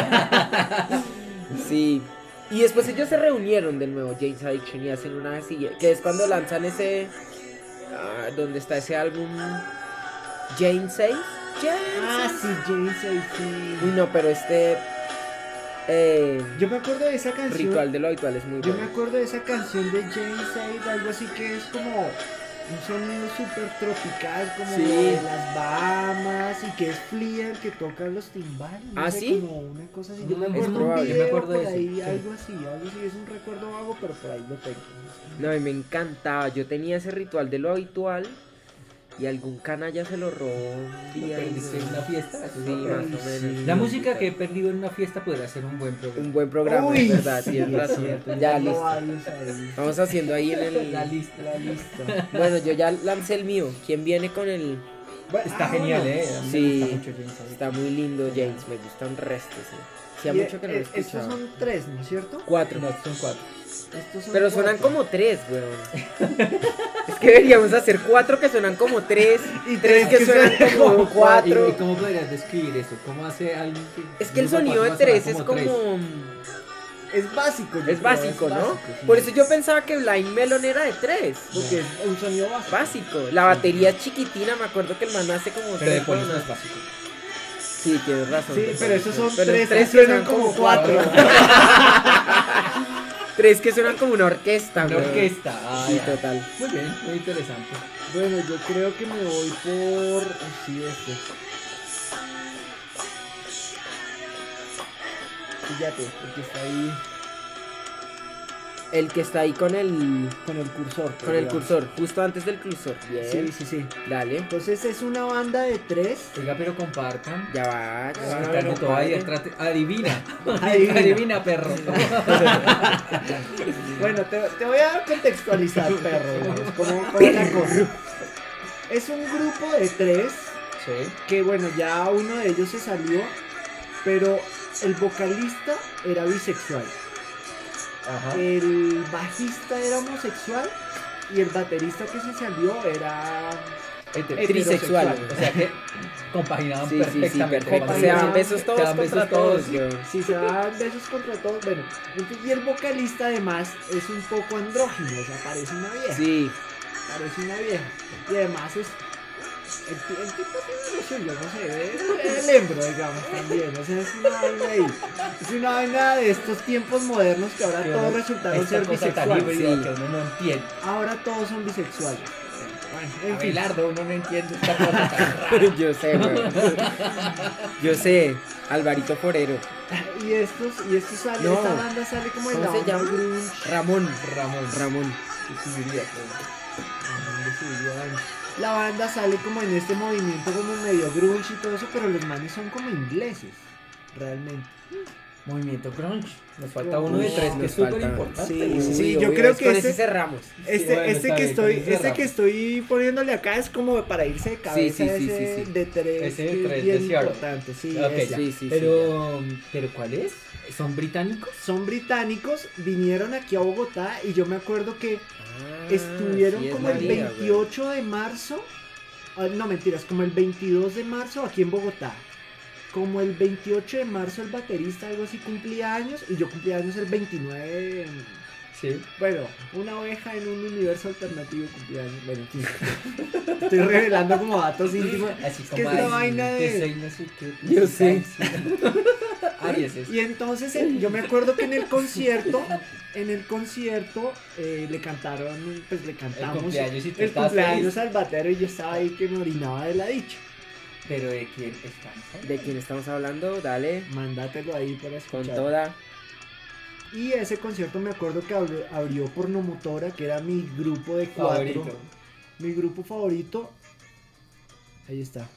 Sí. Y después ellos se reunieron de nuevo, James Addiction, y hacen una silla, que es cuando lanzan ese... donde está ese álbum... James 6. Ah, sí, James sí. Uy, no, pero Yo me acuerdo de esa canción. Ritual de lo habitual es muy Yo me bueno. acuerdo de esa canción de James Aid, algo así que es como un sonido súper tropical, como Sí. de las Bahamas, y que es Flea el que toca los timbales. No ¿Ah, sé, sí? Como una cosa así. Mm, Yo me es acuerdo un probable. video Yo me acuerdo de por eso, ahí, sí. algo así, es un recuerdo vago, pero por ahí lo tengo. No, y me encantaba. Yo tenía ese ritual de lo habitual y algún canalla se lo robó un ¿Lo día. y perdiste en una fiesta? Eso Sí, es lo más peor. o menos. La música que he perdido en una fiesta podría ser un buen programa. Un buen programa, Uy, es verdad, sí, tienes es razón. cierto, Ya, tengo listo. varios ahí. Vamos haciendo ahí en el... La lista. La lista. Bueno, yo ya lancé el mío. ¿Quién viene con el...? Está genial, bueno. A mí Sí. me gusta mucho James Addiction. Está muy lindo, James. Me gusta un resto, sí. Hacía Y, mucho que no lo estos escuchaba. son 3, ¿no es cierto? 4. No, son 4. Estos son Pero suenan 4. como 3, weón. Es que deberíamos hacer 4 que suenan como 3 Y 3 que suenan como ¿Y 4. cómo podrías describir eso? ¿Cómo hace alguien que.? Es que el diga sonido de cuatro va a 3 sonar es como... Es básico, yo Es creo, básico, ¿no? sí. Por eso yo pensaba que Blind Melon era de 3. Porque es un sonido básico. Básico. La batería es chiquitina, me acuerdo que el man hace como Pero de 3 Police no tonos. es básico. Sí, tienes razón. Sí, pero esos son Pero 3 tres que suenan como 4. 3 que suenan como una orquesta, Una güey. orquesta. Sí, ya. total. Muy bien, muy interesante. Bueno, yo creo que me voy por. Sí, este. Fíjate, porque está ahí. El que está ahí con el cursor. con el digamos. cursor, justo antes del cursor. Bien. Sí. Dale. Entonces es una banda de 3. Oiga, pero compartan. Ya va. Compartan todo ahí, adivina. Adivina. Adivina, perro. Bueno, te voy a contextualizar, perro, digamos, cómo es la cosa. Es un grupo de 3 Sí. que, bueno, ya uno de ellos se salió, pero el vocalista era bisexual, Ajá. el bajista era homosexual y el baterista que se salió era Trisexual. O sea que compaginaban Sí, perfectamente. perfecto. Cuando Se dan se- besos todos se dan besos contra todos, todos, weón. Si se dan besos contra todos, bueno. Y el vocalista además es un poco andrógino, o sea, parece una vieja. Sí. Parece una vieja. Y además es. El tipo tiene lo suyo, no sé, es el hembro, digamos, también. O sea, es una vaina ahí. Es una vaina de estos tiempos modernos que ahora Que todos uno- resultaron esta ser cosa tan bisexuales. híbrida sí. que uno no entiende. Ahora todos son bisexuales. Bueno, en fin. Abelardo, uno no entiende esta cosa tan rara. Yo sé, weón. Yo sé. Alvarito Forero. Y estos sale, No. esta banda sale como en ¿Cómo la se onda llama? grunge. Ramón. Ramón. La banda sale como en este movimiento como medio grunge y todo eso, pero los manes son como ingleses, realmente. Movimiento grunge. Nos falta uno de 3 que es Nos súper falta. importante. Sí, Uy, yo obvio, creo es que con ese- ese cerramos. Este, bueno, este está que bien, estoy, con ese este que cerramos. estoy poniéndole acá es como para irse de cabeza sí, sí, ese sí. de 3, Ese de que es tres, bien de Seattle. importante, sí, Ok, ese. ya. Sí, pero ¿cuál es? ¿Son británicos? Son británicos, vinieron aquí a Bogotá y yo me acuerdo que Ah, estuvieron sí, es como la el vida, 28 de marzo, no mentiras, como el 22 de marzo aquí en Bogotá. Como el 28 de marzo el baterista, algo así, cumplía años y yo cumplía años el 29. Sí. Bueno, una oveja en un universo alternativo cumplía años. Bueno, en fin. Estoy revelando como datos íntimos. Así Es que es la vaina de... soy no sé qué. Yo sé. Aries es. Y entonces yo me acuerdo que en el concierto le cantaron, pues le cantamos cumpleaños y tú el estabas cumpleaños feliz. al batero y yo estaba ahí que me orinaba de la dicha. Pero ¿de quién estamos hablando? ¿De quién estamos hablando? Dale. Mándatelo ahí para Con escuchar. toda. Y ese concierto me acuerdo que abrió Pornomotora, que era mi grupo de 4. Favorito. Mi grupo favorito. Ahí está.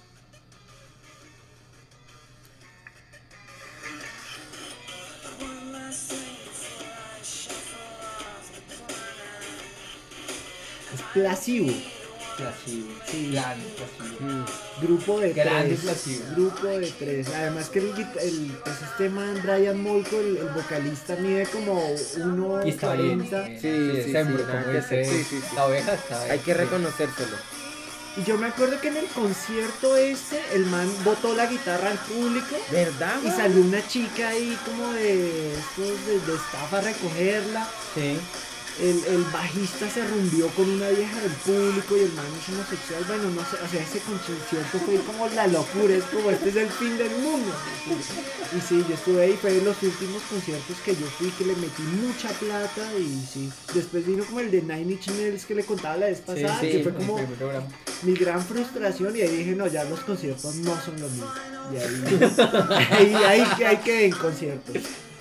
Es Placebo. Placebo. Sí. Grande Placebo. Grupo de Grande 3. Placebo. Grupo de 3. Además que pues este man, Brian Molko, el vocalista, mide como Y está bien. 1.40. Sí, es sí, hembro, sí, como nada que dice hacer. Sí, sí, sí. la oveja está Hay que reconocérselo. Y yo me acuerdo que en el concierto el man botó la guitarra al público. ¿Verdad? Y salió una chica ahí como de estos de estafa a recogerla. Sí. El bajista se rumbió con una vieja del público y el man es homosexual. Bueno, no sé, o sea, ese concierto fue como la locura, es como este es el fin del mundo. Y sí, yo estuve ahí, fue de los últimos conciertos que yo fui, que le metí mucha plata y sí. Después vino como el de Nine Inch Nails que le contaba la vez pasada, sí, que fue el como primer programa. mi gran frustración y ahí dije, no, ya los conciertos no son lo mío. Y ahí quedé en conciertos.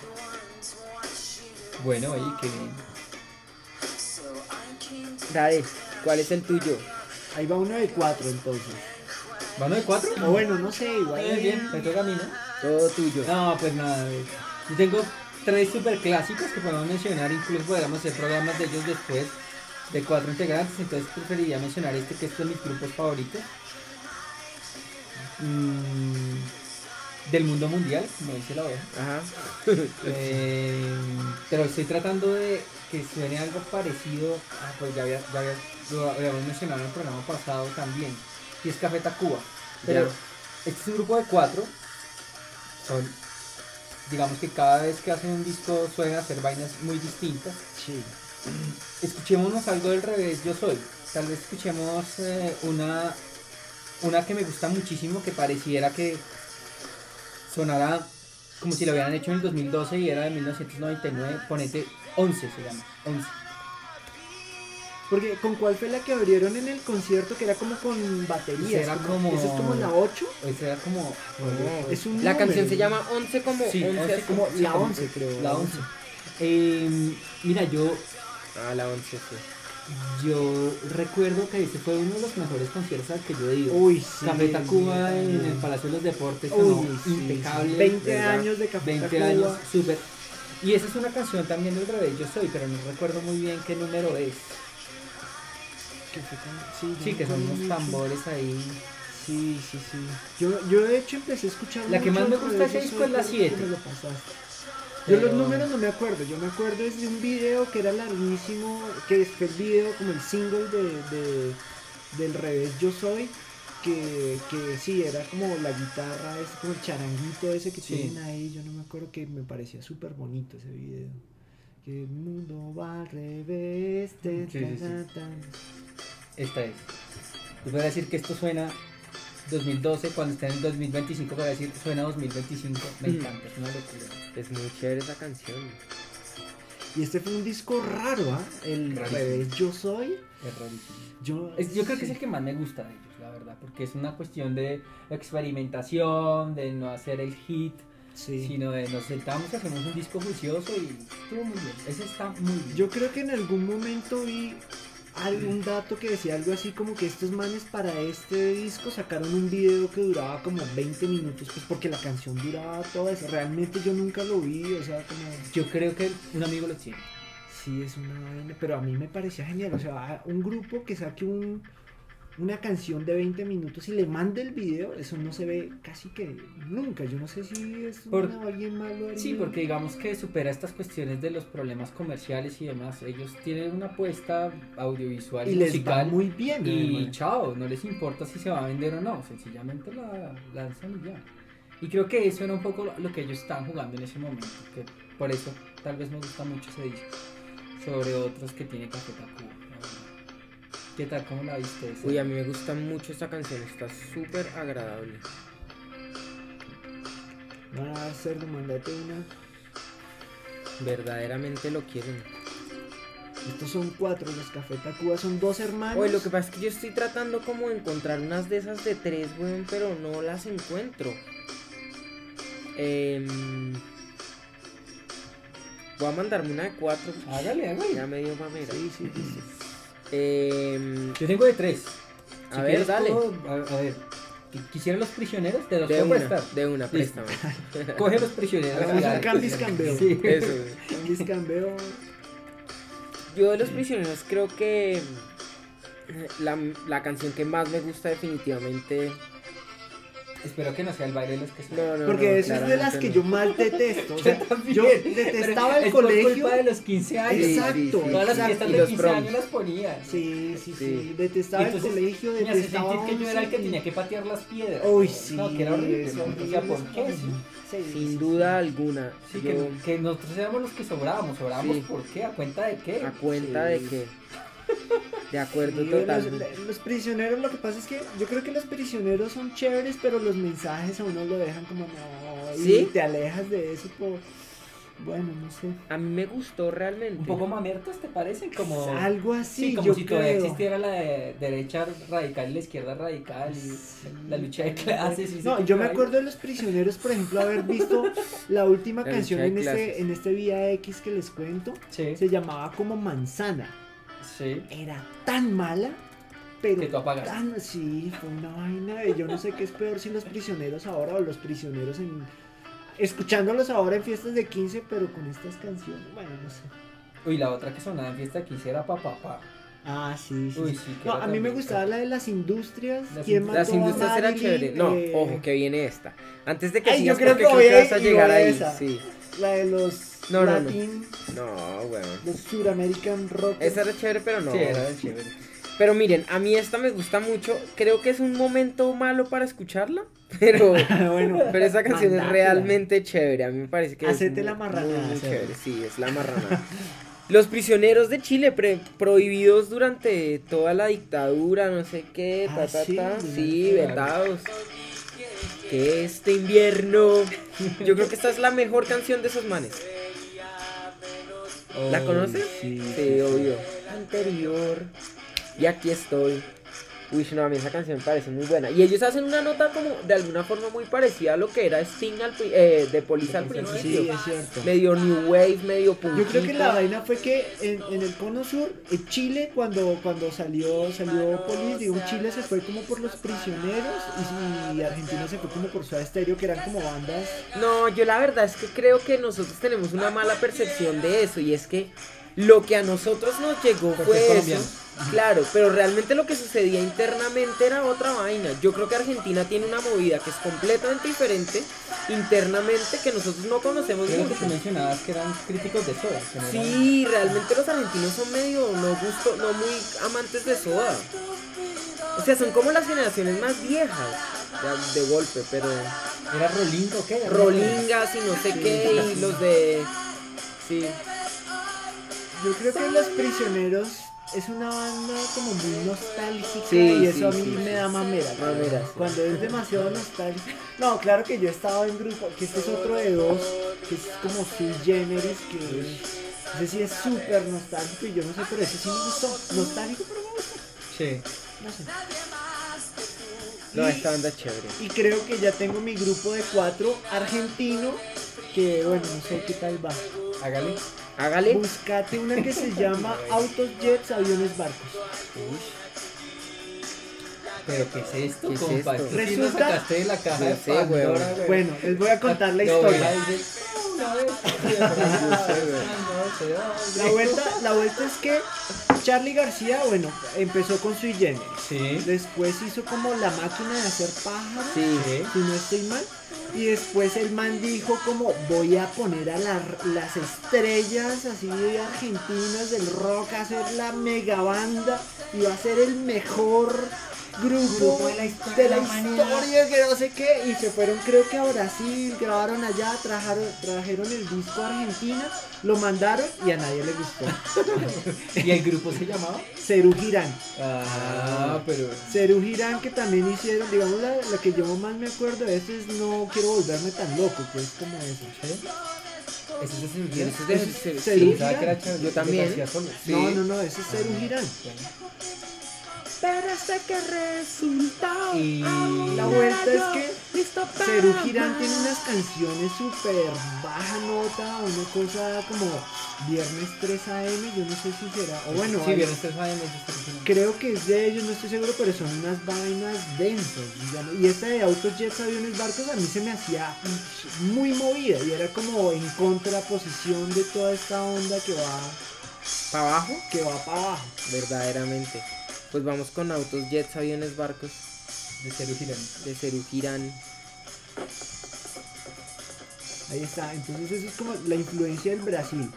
Bueno, oye, qué bien. Dale. ¿Cuál es el tuyo? Ahí va uno de 4 entonces. ¿Vano de 4? O bueno, no sé, igual. Bien, me toca a mí, ¿no? Todo tuyo. No, pues nada. Yo tengo 3 super clásicos que podemos mencionar, incluso podríamos hacer programas de ellos después, de 4 integrantes, entonces preferiría mencionar este que es de mis grupos favoritos. Del mundo mundial, como dice la oveja. Ajá. Pero estoy tratando de que suene algo parecido. Pues lo habíamos mencionado en el programa pasado también. Y es Café Tacuba. Pero este es un grupo de 4. Son, digamos que cada vez que hacen un disco suelen hacer vainas muy distintas. Sí. Escuchémonos algo del revés, yo soy. Tal vez escuchemos una que me gusta muchísimo, que pareciera que sonará como si lo hubieran hecho en el 2012 y era de 1999. Ponete 11, se llama 11. Porque ¿con cuál fue la que abrieron en el concierto? Que era como con baterías. Esa era como- ¿Esa es como la 8? Esa era como Es un La número. canción se llama 11 como Sí, 11 11 así. como sí, la como 11, creo. la 11. Mira, Ah, la 11, sí. yo recuerdo que ese fue uno de los mejores conciertos al que yo he ido. Uy, sí. Café el Tacuba mío en también. el Palacio de los Deportes, Uy, sonó sí, impecable. sí. 20 ¿verdad? años de Café 20 Tacuba. años, súper. Y esa es una canción también del Revés Yo Soy, pero no recuerdo muy bien qué número es. Que fue con- Sí, yo que me son acuerdo unos mucho. tambores ahí. Sí, sí, sí. Yo de hecho empecé a escuchar La que mucho más me al gusta Revés de Yo ese disco Soy es la porque 7. me lo pasaste. Pero- Yo los números no me acuerdo, yo me acuerdo es de un video que era larguísimo, que fue el video como el single del Revés Yo Soy, que sí, era como la guitarra, es como el charanguito ese que Sí. tienen ahí, yo no me acuerdo, que me parecía súper bonito ese video. Que el mundo va al revés, Sí, sí, sí. tan. Esta es. Yo voy a decir que esto suena 2012, cuando esté en el 2025 voy a decir suena 2025. Me encanta, es una locura. Es muy chévere esa canción. Y este fue un disco raro, ¿ah? El Rarísimo. Revés Yo Soy. Es rarísimo. Yo Yo creo que es el que más me gusta de ellos, la verdad, porque es una cuestión de experimentación, de no hacer el hit, Sí. sino de nos sentamos y hacemos un disco juicioso y estuvo muy bien. Ese está muy bien. Yo creo que en algún momento vi algún dato que decía algo así como que estos manes para este disco sacaron un video que duraba como 20 minutos, pues porque la canción duraba toda eso. Realmente yo nunca lo vi, o sea, como... Yo creo que un amigo lo tiene. Sí, es una vaina, pero a mí me parecía genial, o sea, un grupo que saque una canción de 20 minutos y le mande el video, eso no se ve casi que nunca. Yo no sé si es alguien malo. Sí, porque digamos que supera estas cuestiones de los problemas comerciales y demás. Ellos tienen una apuesta audiovisual y y les va musical. muy bien. Y además. chao, no les importa si se va a vender o no, sencillamente la lanzan y ya. Y creo que eso era un poco lo que ellos estaban jugando en ese momento, que por eso tal vez me gusta mucho ese disco, sobre otros que tiene Café Tacuba, la verdad. ¿Qué tal? ¿Cómo la viste esa? Uy, a mí me gusta mucho esta canción, está súper agradable. Van a hacer, mandate una. Verdaderamente lo quieren. Estos son 4, los Café Tacuba son 2 hermanos. Oye, lo que pasa es que yo estoy tratando como de encontrar unas de esas de 3, weón, pero no las encuentro. Voy a mandarme una de 4. Hágale. Ya me dio mamera. Sí, sí, sí. Yo tengo de 3. A ver, dale. A ver, ¿quisiera los prisioneros? Te los De puedo una, prestar. de una, Listo. préstame. Coge los prisioneros. Hagamos y un dale. cambis-cambio. Sí. Eso, güey. Cambis cambio. Yo de los prisioneros creo que la canción que más me gusta definitivamente. Espero que no sea el baile de los que No, Porque esa es de las que yo más detesto. O sea, yo detestaba el colegio. Es culpa de los 15 años. Sí, Exacto. sí, sí. Todas las exacto. fiestas Y de los 15 proms. años las ponían. Sí, sí, sí. Sí. Detestaba Entonces, el colegio, me hace detestaba. sentir que yo era el que once. tenía que patear las piedras. Uy, sí. No, que era horrible. es ¿no? horrible. O sea, ¿por qué? Sí. Sin duda alguna. Sí, yo, que nosotros éramos los que sobrábamos. ¿Sobrábamos Sí. por qué? ¿A cuenta de qué? a cuenta Sí. de que. De acuerdo, Sí, totalmente. los prisioneros, lo que pasa es que yo creo que los prisioneros son chéveres, pero los mensajes a uno lo dejan como no. Y ¿Sí? te alejas de eso por. Bueno, no sé. A mí me gustó realmente. Un poco mamertos, ¿te parecen? Como... Algo así, Sí, como yo si creo. todavía existiera la derecha radical y la izquierda radical y la lucha de clases. Y No, ese yo tipo me de acuerdo de los prisioneros, por ejemplo, haber visto la última La canción lucha de en clases. este Vía X que les cuento. Sí, Se llamaba como Manzana. sí. Era tan mala, pero Que tú apagaste. tan sí, fue una vaina de yo no sé qué es peor si los prisioneros ahora o los prisioneros escuchándolos ahora en fiestas de 15, pero con estas canciones, bueno, no sé. Uy, la otra que sonaba en fiesta quisiera papá. Ah, sí, sí. Uy, sí. sí. que No, era a mí me también- gustaba la de las industrias. Las ¿Quién indus- Las mató a industrias era Marilyn? chévere. No, Eh, ojo, que viene esta. Antes de que Ay, sigas, yo creo porque que creo que voy vas a a llegar ahí. esa. Sí. La de los No, no, no. Latin, No, weón. los Suramerican Rock. Esa era chévere, pero no. Sí, era chévere. Pero miren, a mí esta me gusta mucho. Creo que es un momento malo para escucharla, pero, Bueno, pero esa canción es mandátela. realmente chévere. A mí me parece que Hacete es la marranada, muy sí. chévere. Sí, es la marranada. Los prisioneros de Chile, prohibidos durante toda la dictadura, no sé qué, Ah, sí, sí, claro. vetados. Que este invierno. Yo creo que esta es la mejor canción de esos manes. ¿La conoces? Sí, Sí, obvio. Anterior. Y aquí estoy. Uy, no, a mí esa canción me parece muy buena. Y ellos hacen una nota como de alguna forma muy parecida a lo que era Sting de Police al principio. Sí, es cierto. Medio new wave, medio punk. Yo creo que la vaina fue que en el cono sur, en Chile, cuando salió Police, digo, Chile se fue como por Los Prisioneros y Argentina se fue como por Soda Stereo, que eran como bandas. No, yo la verdad es que creo que nosotros tenemos una mala percepción de eso, y es que lo que a nosotros nos llegó Por ser fue eso. colombianos. Claro, pero realmente lo que sucedía internamente era otra vaina. Yo creo que Argentina tiene una movida que es completamente diferente internamente, que nosotros no conocemos Creo que mucho. tú mencionabas que eran críticos de Soda. que no eran- Sí, realmente los argentinos son medio no muy amantes de Soda. O sea, son como las generaciones más viejas de golpe, pero ¿Era Rolinga o qué? Rolingas y no sé qué, y los de... Sí. Yo creo que Los Prisioneros es una banda como muy nostálgica Sí, y eso sí, a mí sí, me sí. da mamera. Mamera, sí. Cuando es demasiado nostálgico. No, claro que yo he estado en grupo, que este es otro de dos, que es como sui generis, que ese sí es súper nostálgico y yo no sé, pero ese sí me gustó. Nostálgico, pero me gustó. Sí. No sé. No, Y- esta banda es chévere. Y creo que ya tengo mi grupo de 4 argentino, que bueno, no sé qué tal va. Hágale. Hágale. Buscate una que se llama Autos, Jets, Aviones, Barcos. ¿Pero qué es esto, ¿Qué es compa? esto? Esto sí lo Resulta- sacaste de la caja No de sé, Pandora, weón. weón. Bueno, les voy a contar la Lo historia. veía y dice, una vez. La vuelta es que Charly García, bueno, empezó con Sui Generis. Sí. Después hizo como La Máquina de Hacer Pájaros, Sí. si no estoy mal. Y después el man dijo como voy a poner a las estrellas así de argentinas del rock a hacer la mega banda y va a ser el mejor grupo de la historia que no sé qué, y se fueron creo que a Brasil, grabaron allá, trajeron el disco a Argentina, lo mandaron y a nadie le gustó. ¿Y el grupo se llamaba? Cerú Girán. Pero... Cerú Girán, que también hicieron, digamos, la que yo más me acuerdo de eso es No quiero volverme tan loco, que es como eso. ¿Ese es el ¿Quién grupo? es ese? Ese- Sí. Cerú Pensaba que era Girán. Charly Yo también. García solo. Sí. No, ese es Cerú Girán. Pero sé que resulta. Y... La vuelta es que Cerú Girán tiene unas canciones súper baja nota, una cosa como Viernes 3 AM, yo no sé si será, o bueno, Sí, hay- vieron ustedes saben, ellos están- creo que es de ellos, no estoy seguro, pero son unas vainas densas, digamos. Y esta de Autos, Jets, Aviones, Barcos a mí se me hacía muy movida y era como en contraposición de toda esta onda que va ¿Para abajo? para abajo. Verdaderamente. Pues vamos con Autos, Jets, Aviones, Barcos de Cerú Girán. de Cerú Girán. Ahí está, entonces eso es como la influencia del Brasil.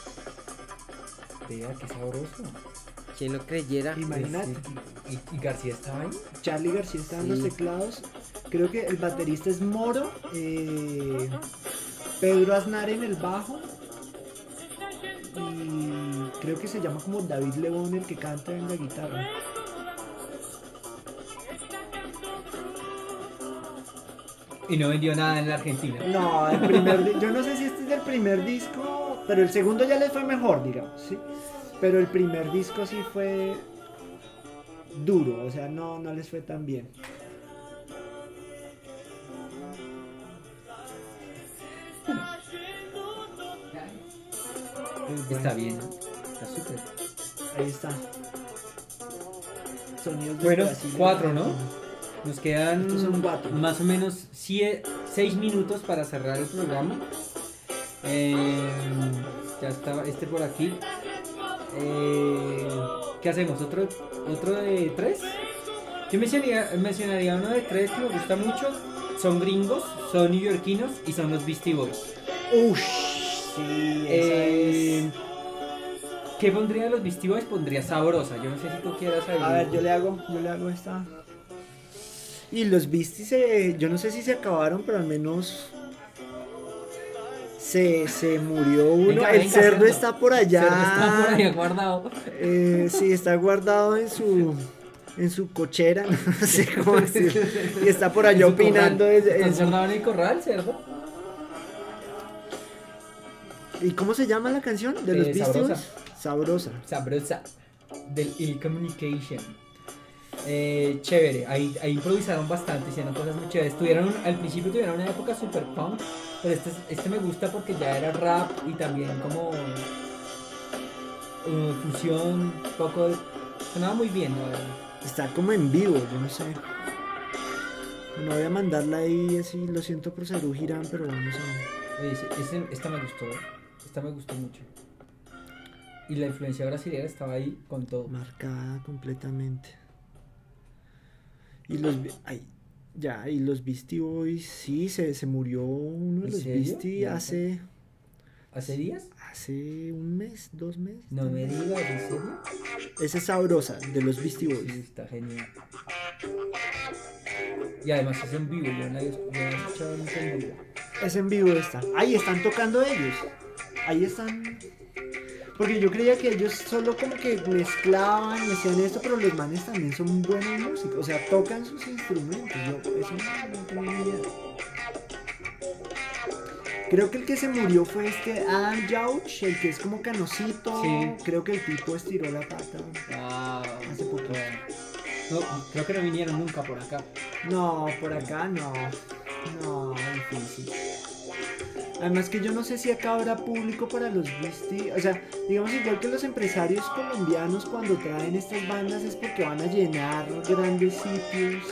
Vea, qué sabroso. ¿Quién lo creyera? Imagínate. ¿Y García estaba ahí? Charly García está en Sí. los teclados. Creo que el baterista es Moro. Pedro Aznar en el bajo. Y creo que se llama como David Lebón el que canta en la guitarra. Y no vendió nada en la Argentina. No, yo no sé si este es el primer disco, pero el segundo ya les fue mejor, digamos, ¿sí? Pero el primer disco sí fue duro, o sea, no les fue tan bien. Pues bueno, Está bien, está súper. ahí está. Sonidos de Bueno, Brasil y 4, ¿no? Argentina. Nos Estos quedan son 4. más o menos 6 minutos para cerrar el programa. Ya estaba este por aquí. ¿Qué hacemos? ¿Otro de 3? Yo mencionaría uno de 3 que me gusta mucho. Son gringos, son neoyorquinos y son los Beastie Boys. Ush, sí, esa es. ¿Qué pondría de los Beastie Boys? Pondría Sabrosa. Yo no sé si tú quieras saber. A ver, yo le hago esta. Y los Beasties, yo no sé si se acabaron, pero al menos se murió uno. Venga, el venga, cerdo cerdo. está por allá. Cerdo está por ahí guardado. Sí, está guardado en su cochera, no sé cómo decirlo. Y está por allá En su opinando. corral. en ¿Estás su- guardado en el corral, cerdo? ¿Y cómo se llama la canción de los Beasties? Sabrosa. Sabrosa. Sabrosa. Del Ill Communication. Chévere, ahí improvisaron bastante, hicieron cosas muy chéveres. Al principio tuvieron una época super punk, pero este me gusta porque ya era rap y también como fusión, un poco sonaba muy bien, la verdad. Está como en vivo, yo no sé. No voy a mandarla ahí así, lo siento por Saru Girán, pero vamos a... Oye, esta me gustó mucho. Y la influencia brasileña estaba ahí con todo. Marcada completamente. Y los... Ay, ya, y los Beastie Boys, sí, se murió uno de ¿En los serio? Beastie No. hace ¿Hace días? un mes, 2 meses. No me digas, ¿en serio? Esa es Sabrosa, de los Beastie Boys. Sí, está genial. Y además es en vivo, yo no la había escuchado nunca en vivo. Es en vivo esta. Ahí están tocando ellos. Ahí están. Porque yo creía que ellos solo como que mezclaban y hacían esto, pero los manes también son buenos músicos. O sea, tocan sus instrumentos. Yo eso no tenía ni idea. Creo que el que se murió fue Adam Yauch, el que es como canosito. Sí. Creo que el tipo estiró la pata. Ah, Hace poco. No, creo que no vinieron nunca por acá. No, por acá no. No, difícil. Además que yo no sé si acá habrá público para los Beastie. O sea, digamos igual que los empresarios colombianos cuando traen estas bandas es porque van a llenar grandes sitios.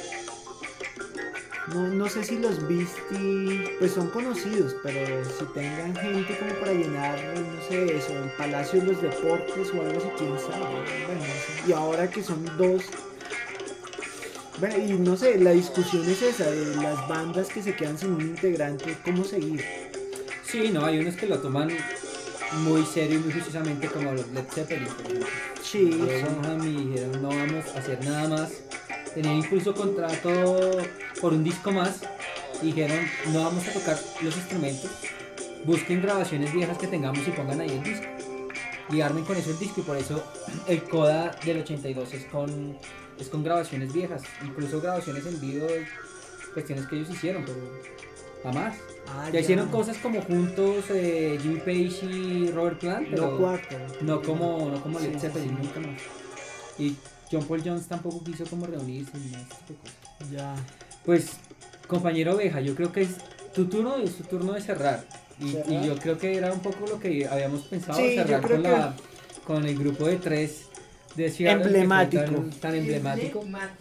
No sé si los Beastie pues son conocidos, pero si tengan gente como para llenar, no sé, eso, el Palacio de los Deportes o algo así, quién sabe. Bueno, no sé. Y ahora que son dos. Bueno, y no sé, la discusión es esa, de las bandas que se quedan sin un integrante, ¿cómo seguir? Sí, no, hay unos que lo toman muy serio y muy juiciosamente, como los Led Zeppelin, por ejemplo. Sí, Bonham y dijeron no vamos a hacer nada más. Tenían incluso contrato por un disco más y dijeron no vamos a tocar los instrumentos, busquen grabaciones viejas que tengamos y pongan ahí el disco. Y armen con eso el disco, y por eso el Coda del 82 es con grabaciones viejas, incluso grabaciones en vivo, cuestiones que ellos hicieron, pero jamás. Ya hicieron cosas como juntos Jimmy Page y Robert Plant, pero No cuarto. no como Sí, Led Zeppelin, sí. nunca más. Y John Paul Jones tampoco quiso como reunirse ni nada de este tipo de cosas. Ya. Pues, compañero Oveja, yo creo que es tu turno de cerrar. ¿Cerrar? Y yo creo que era un poco lo que habíamos pensado, Sí, yo cerrar creo con el grupo de 3 de Seattle, que fue Emblemático. tan emblemático.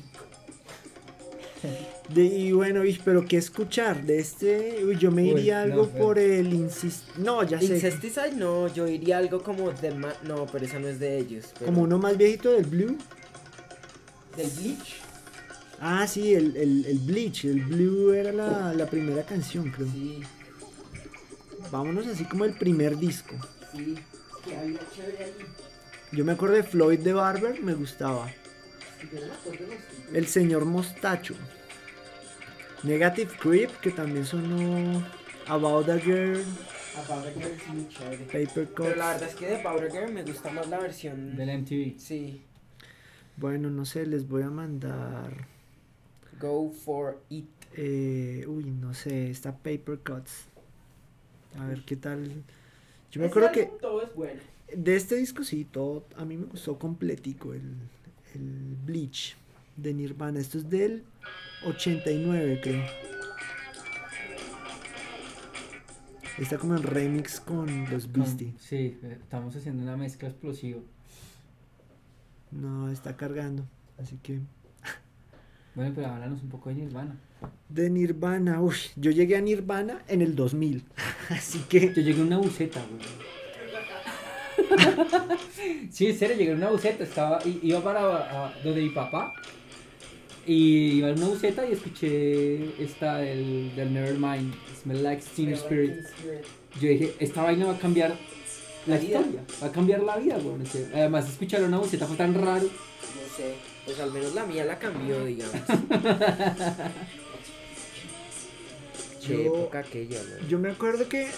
Y bueno, pero ¿qué escuchar? De este, yo me Uy, iría no, algo pero- por el No, ya sé. Incesticide no, yo iría algo como no, pero esa no es de ellos. Pero... Como uno más viejito del Blue. ¿Del Bleach? Ah, sí, el Bleach. El Blue era la primera canción, creo. Sí, Vámonos así como el primer disco. sí. Que había chévere ahí. Yo me acuerdo de Floyd the Barber, me gustaba. Yo no me acuerdo de los títulos. El señor Mostacho. Negative Creep, que también sonó. About a Girl, A Powder Girl es muy chévere. Paper Cuts. Pero la verdad es que de Powder Girl me gusta más la versión. Del MTV. Sí. Bueno, no sé, les voy a mandar. Go for it. No sé, está Paper Cuts. A ver qué tal. Yo me acuerdo que Todo es bueno. de este disco sí, todo a mí me gustó completico el Bleach de Nirvana. Esto es del 89, creo. Está como en remix con los Beastie. Sí, estamos haciendo una mezcla explosiva. No, está cargando. Así que. Bueno, pero háblanos un poco de Nirvana. De Nirvana, yo llegué a Nirvana en el 2000. Así que. Yo llegué en una buceta, güey. Sí, en serio, llegué en una buceta. Iba para donde mi papá. Y iba en una buceta y escuché del Nevermind, Smell Like Teen Spirit. Yo dije, esta vaina va a cambiar la vida. historia, va a cambiar la vida, güey. Además, escuchar una buceta fue tan raro. No sé, pues al menos la mía la cambió, digamos. Qué Yo- época aquella, ¿no? Yo me acuerdo que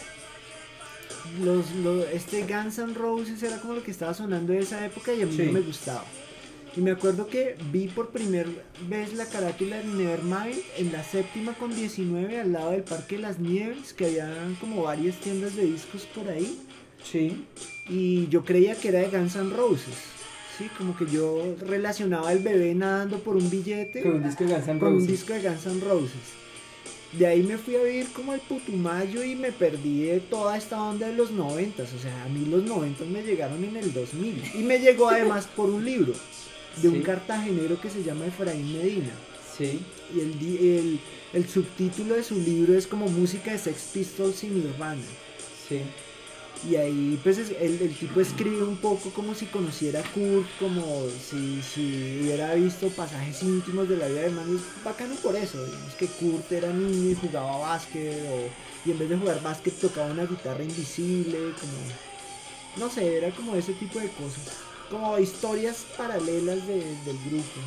este Guns N' Roses era como lo que estaba sonando de esa época y a mí Sí. no me gustaba. Y me acuerdo que vi por primera vez la carátula de Nevermind en la séptima con 19 al lado del Parque de las Nieves, que había como varias tiendas de discos por ahí. Sí. Y yo creía que era de Guns N' Roses, Sí, como que yo relacionaba el bebé nadando por un billete Con un disco de Guns N' con un Roses. disco de Guns N' Roses. De ahí me fui a vivir como al Putumayo y me perdí de toda esta onda de los 90s. O sea, a mí los 90s me llegaron en el 2000. Y me llegó además por un libro de un Sí. cartagenero que se llama Efraín Medina. Sí, Y el subtítulo de su libro es como música de Sex Pistols y Nirvana. sí. Y ahí pues el tipo escribe un poco como si conociera a Kurt, como si hubiera visto pasajes íntimos de la vida de man. Es bacano por eso, digamos que Kurt era niño y jugaba básquet, y en vez de jugar básquet tocaba una guitarra invisible, como, no sé, era como ese tipo de cosas, como historias paralelas del grupo.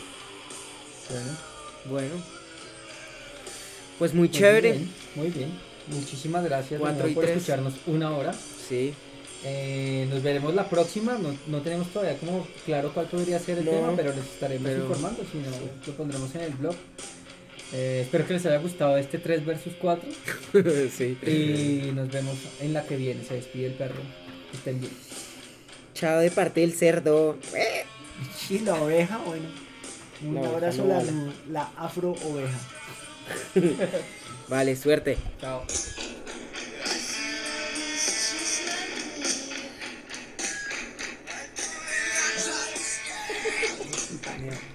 Bueno, Bueno. Pues muy chévere. Muy bien. Muchísimas gracias de 4 nuevo y por 3. escucharnos una hora. Sí. Nos veremos la próxima. No tenemos todavía como claro cuál podría ser el No, tema, pero les estaremos pero- informando. Si no, lo pondremos en el blog. Espero que les haya gustado este 3 versus 4. Sí. Y nos vemos en la que viene. Se despide el perro. Que estén bien. Chao de parte del cerdo. Y la oveja, bueno, un La oveja abrazo no a vale. la afro oveja. Vale, suerte. Chao.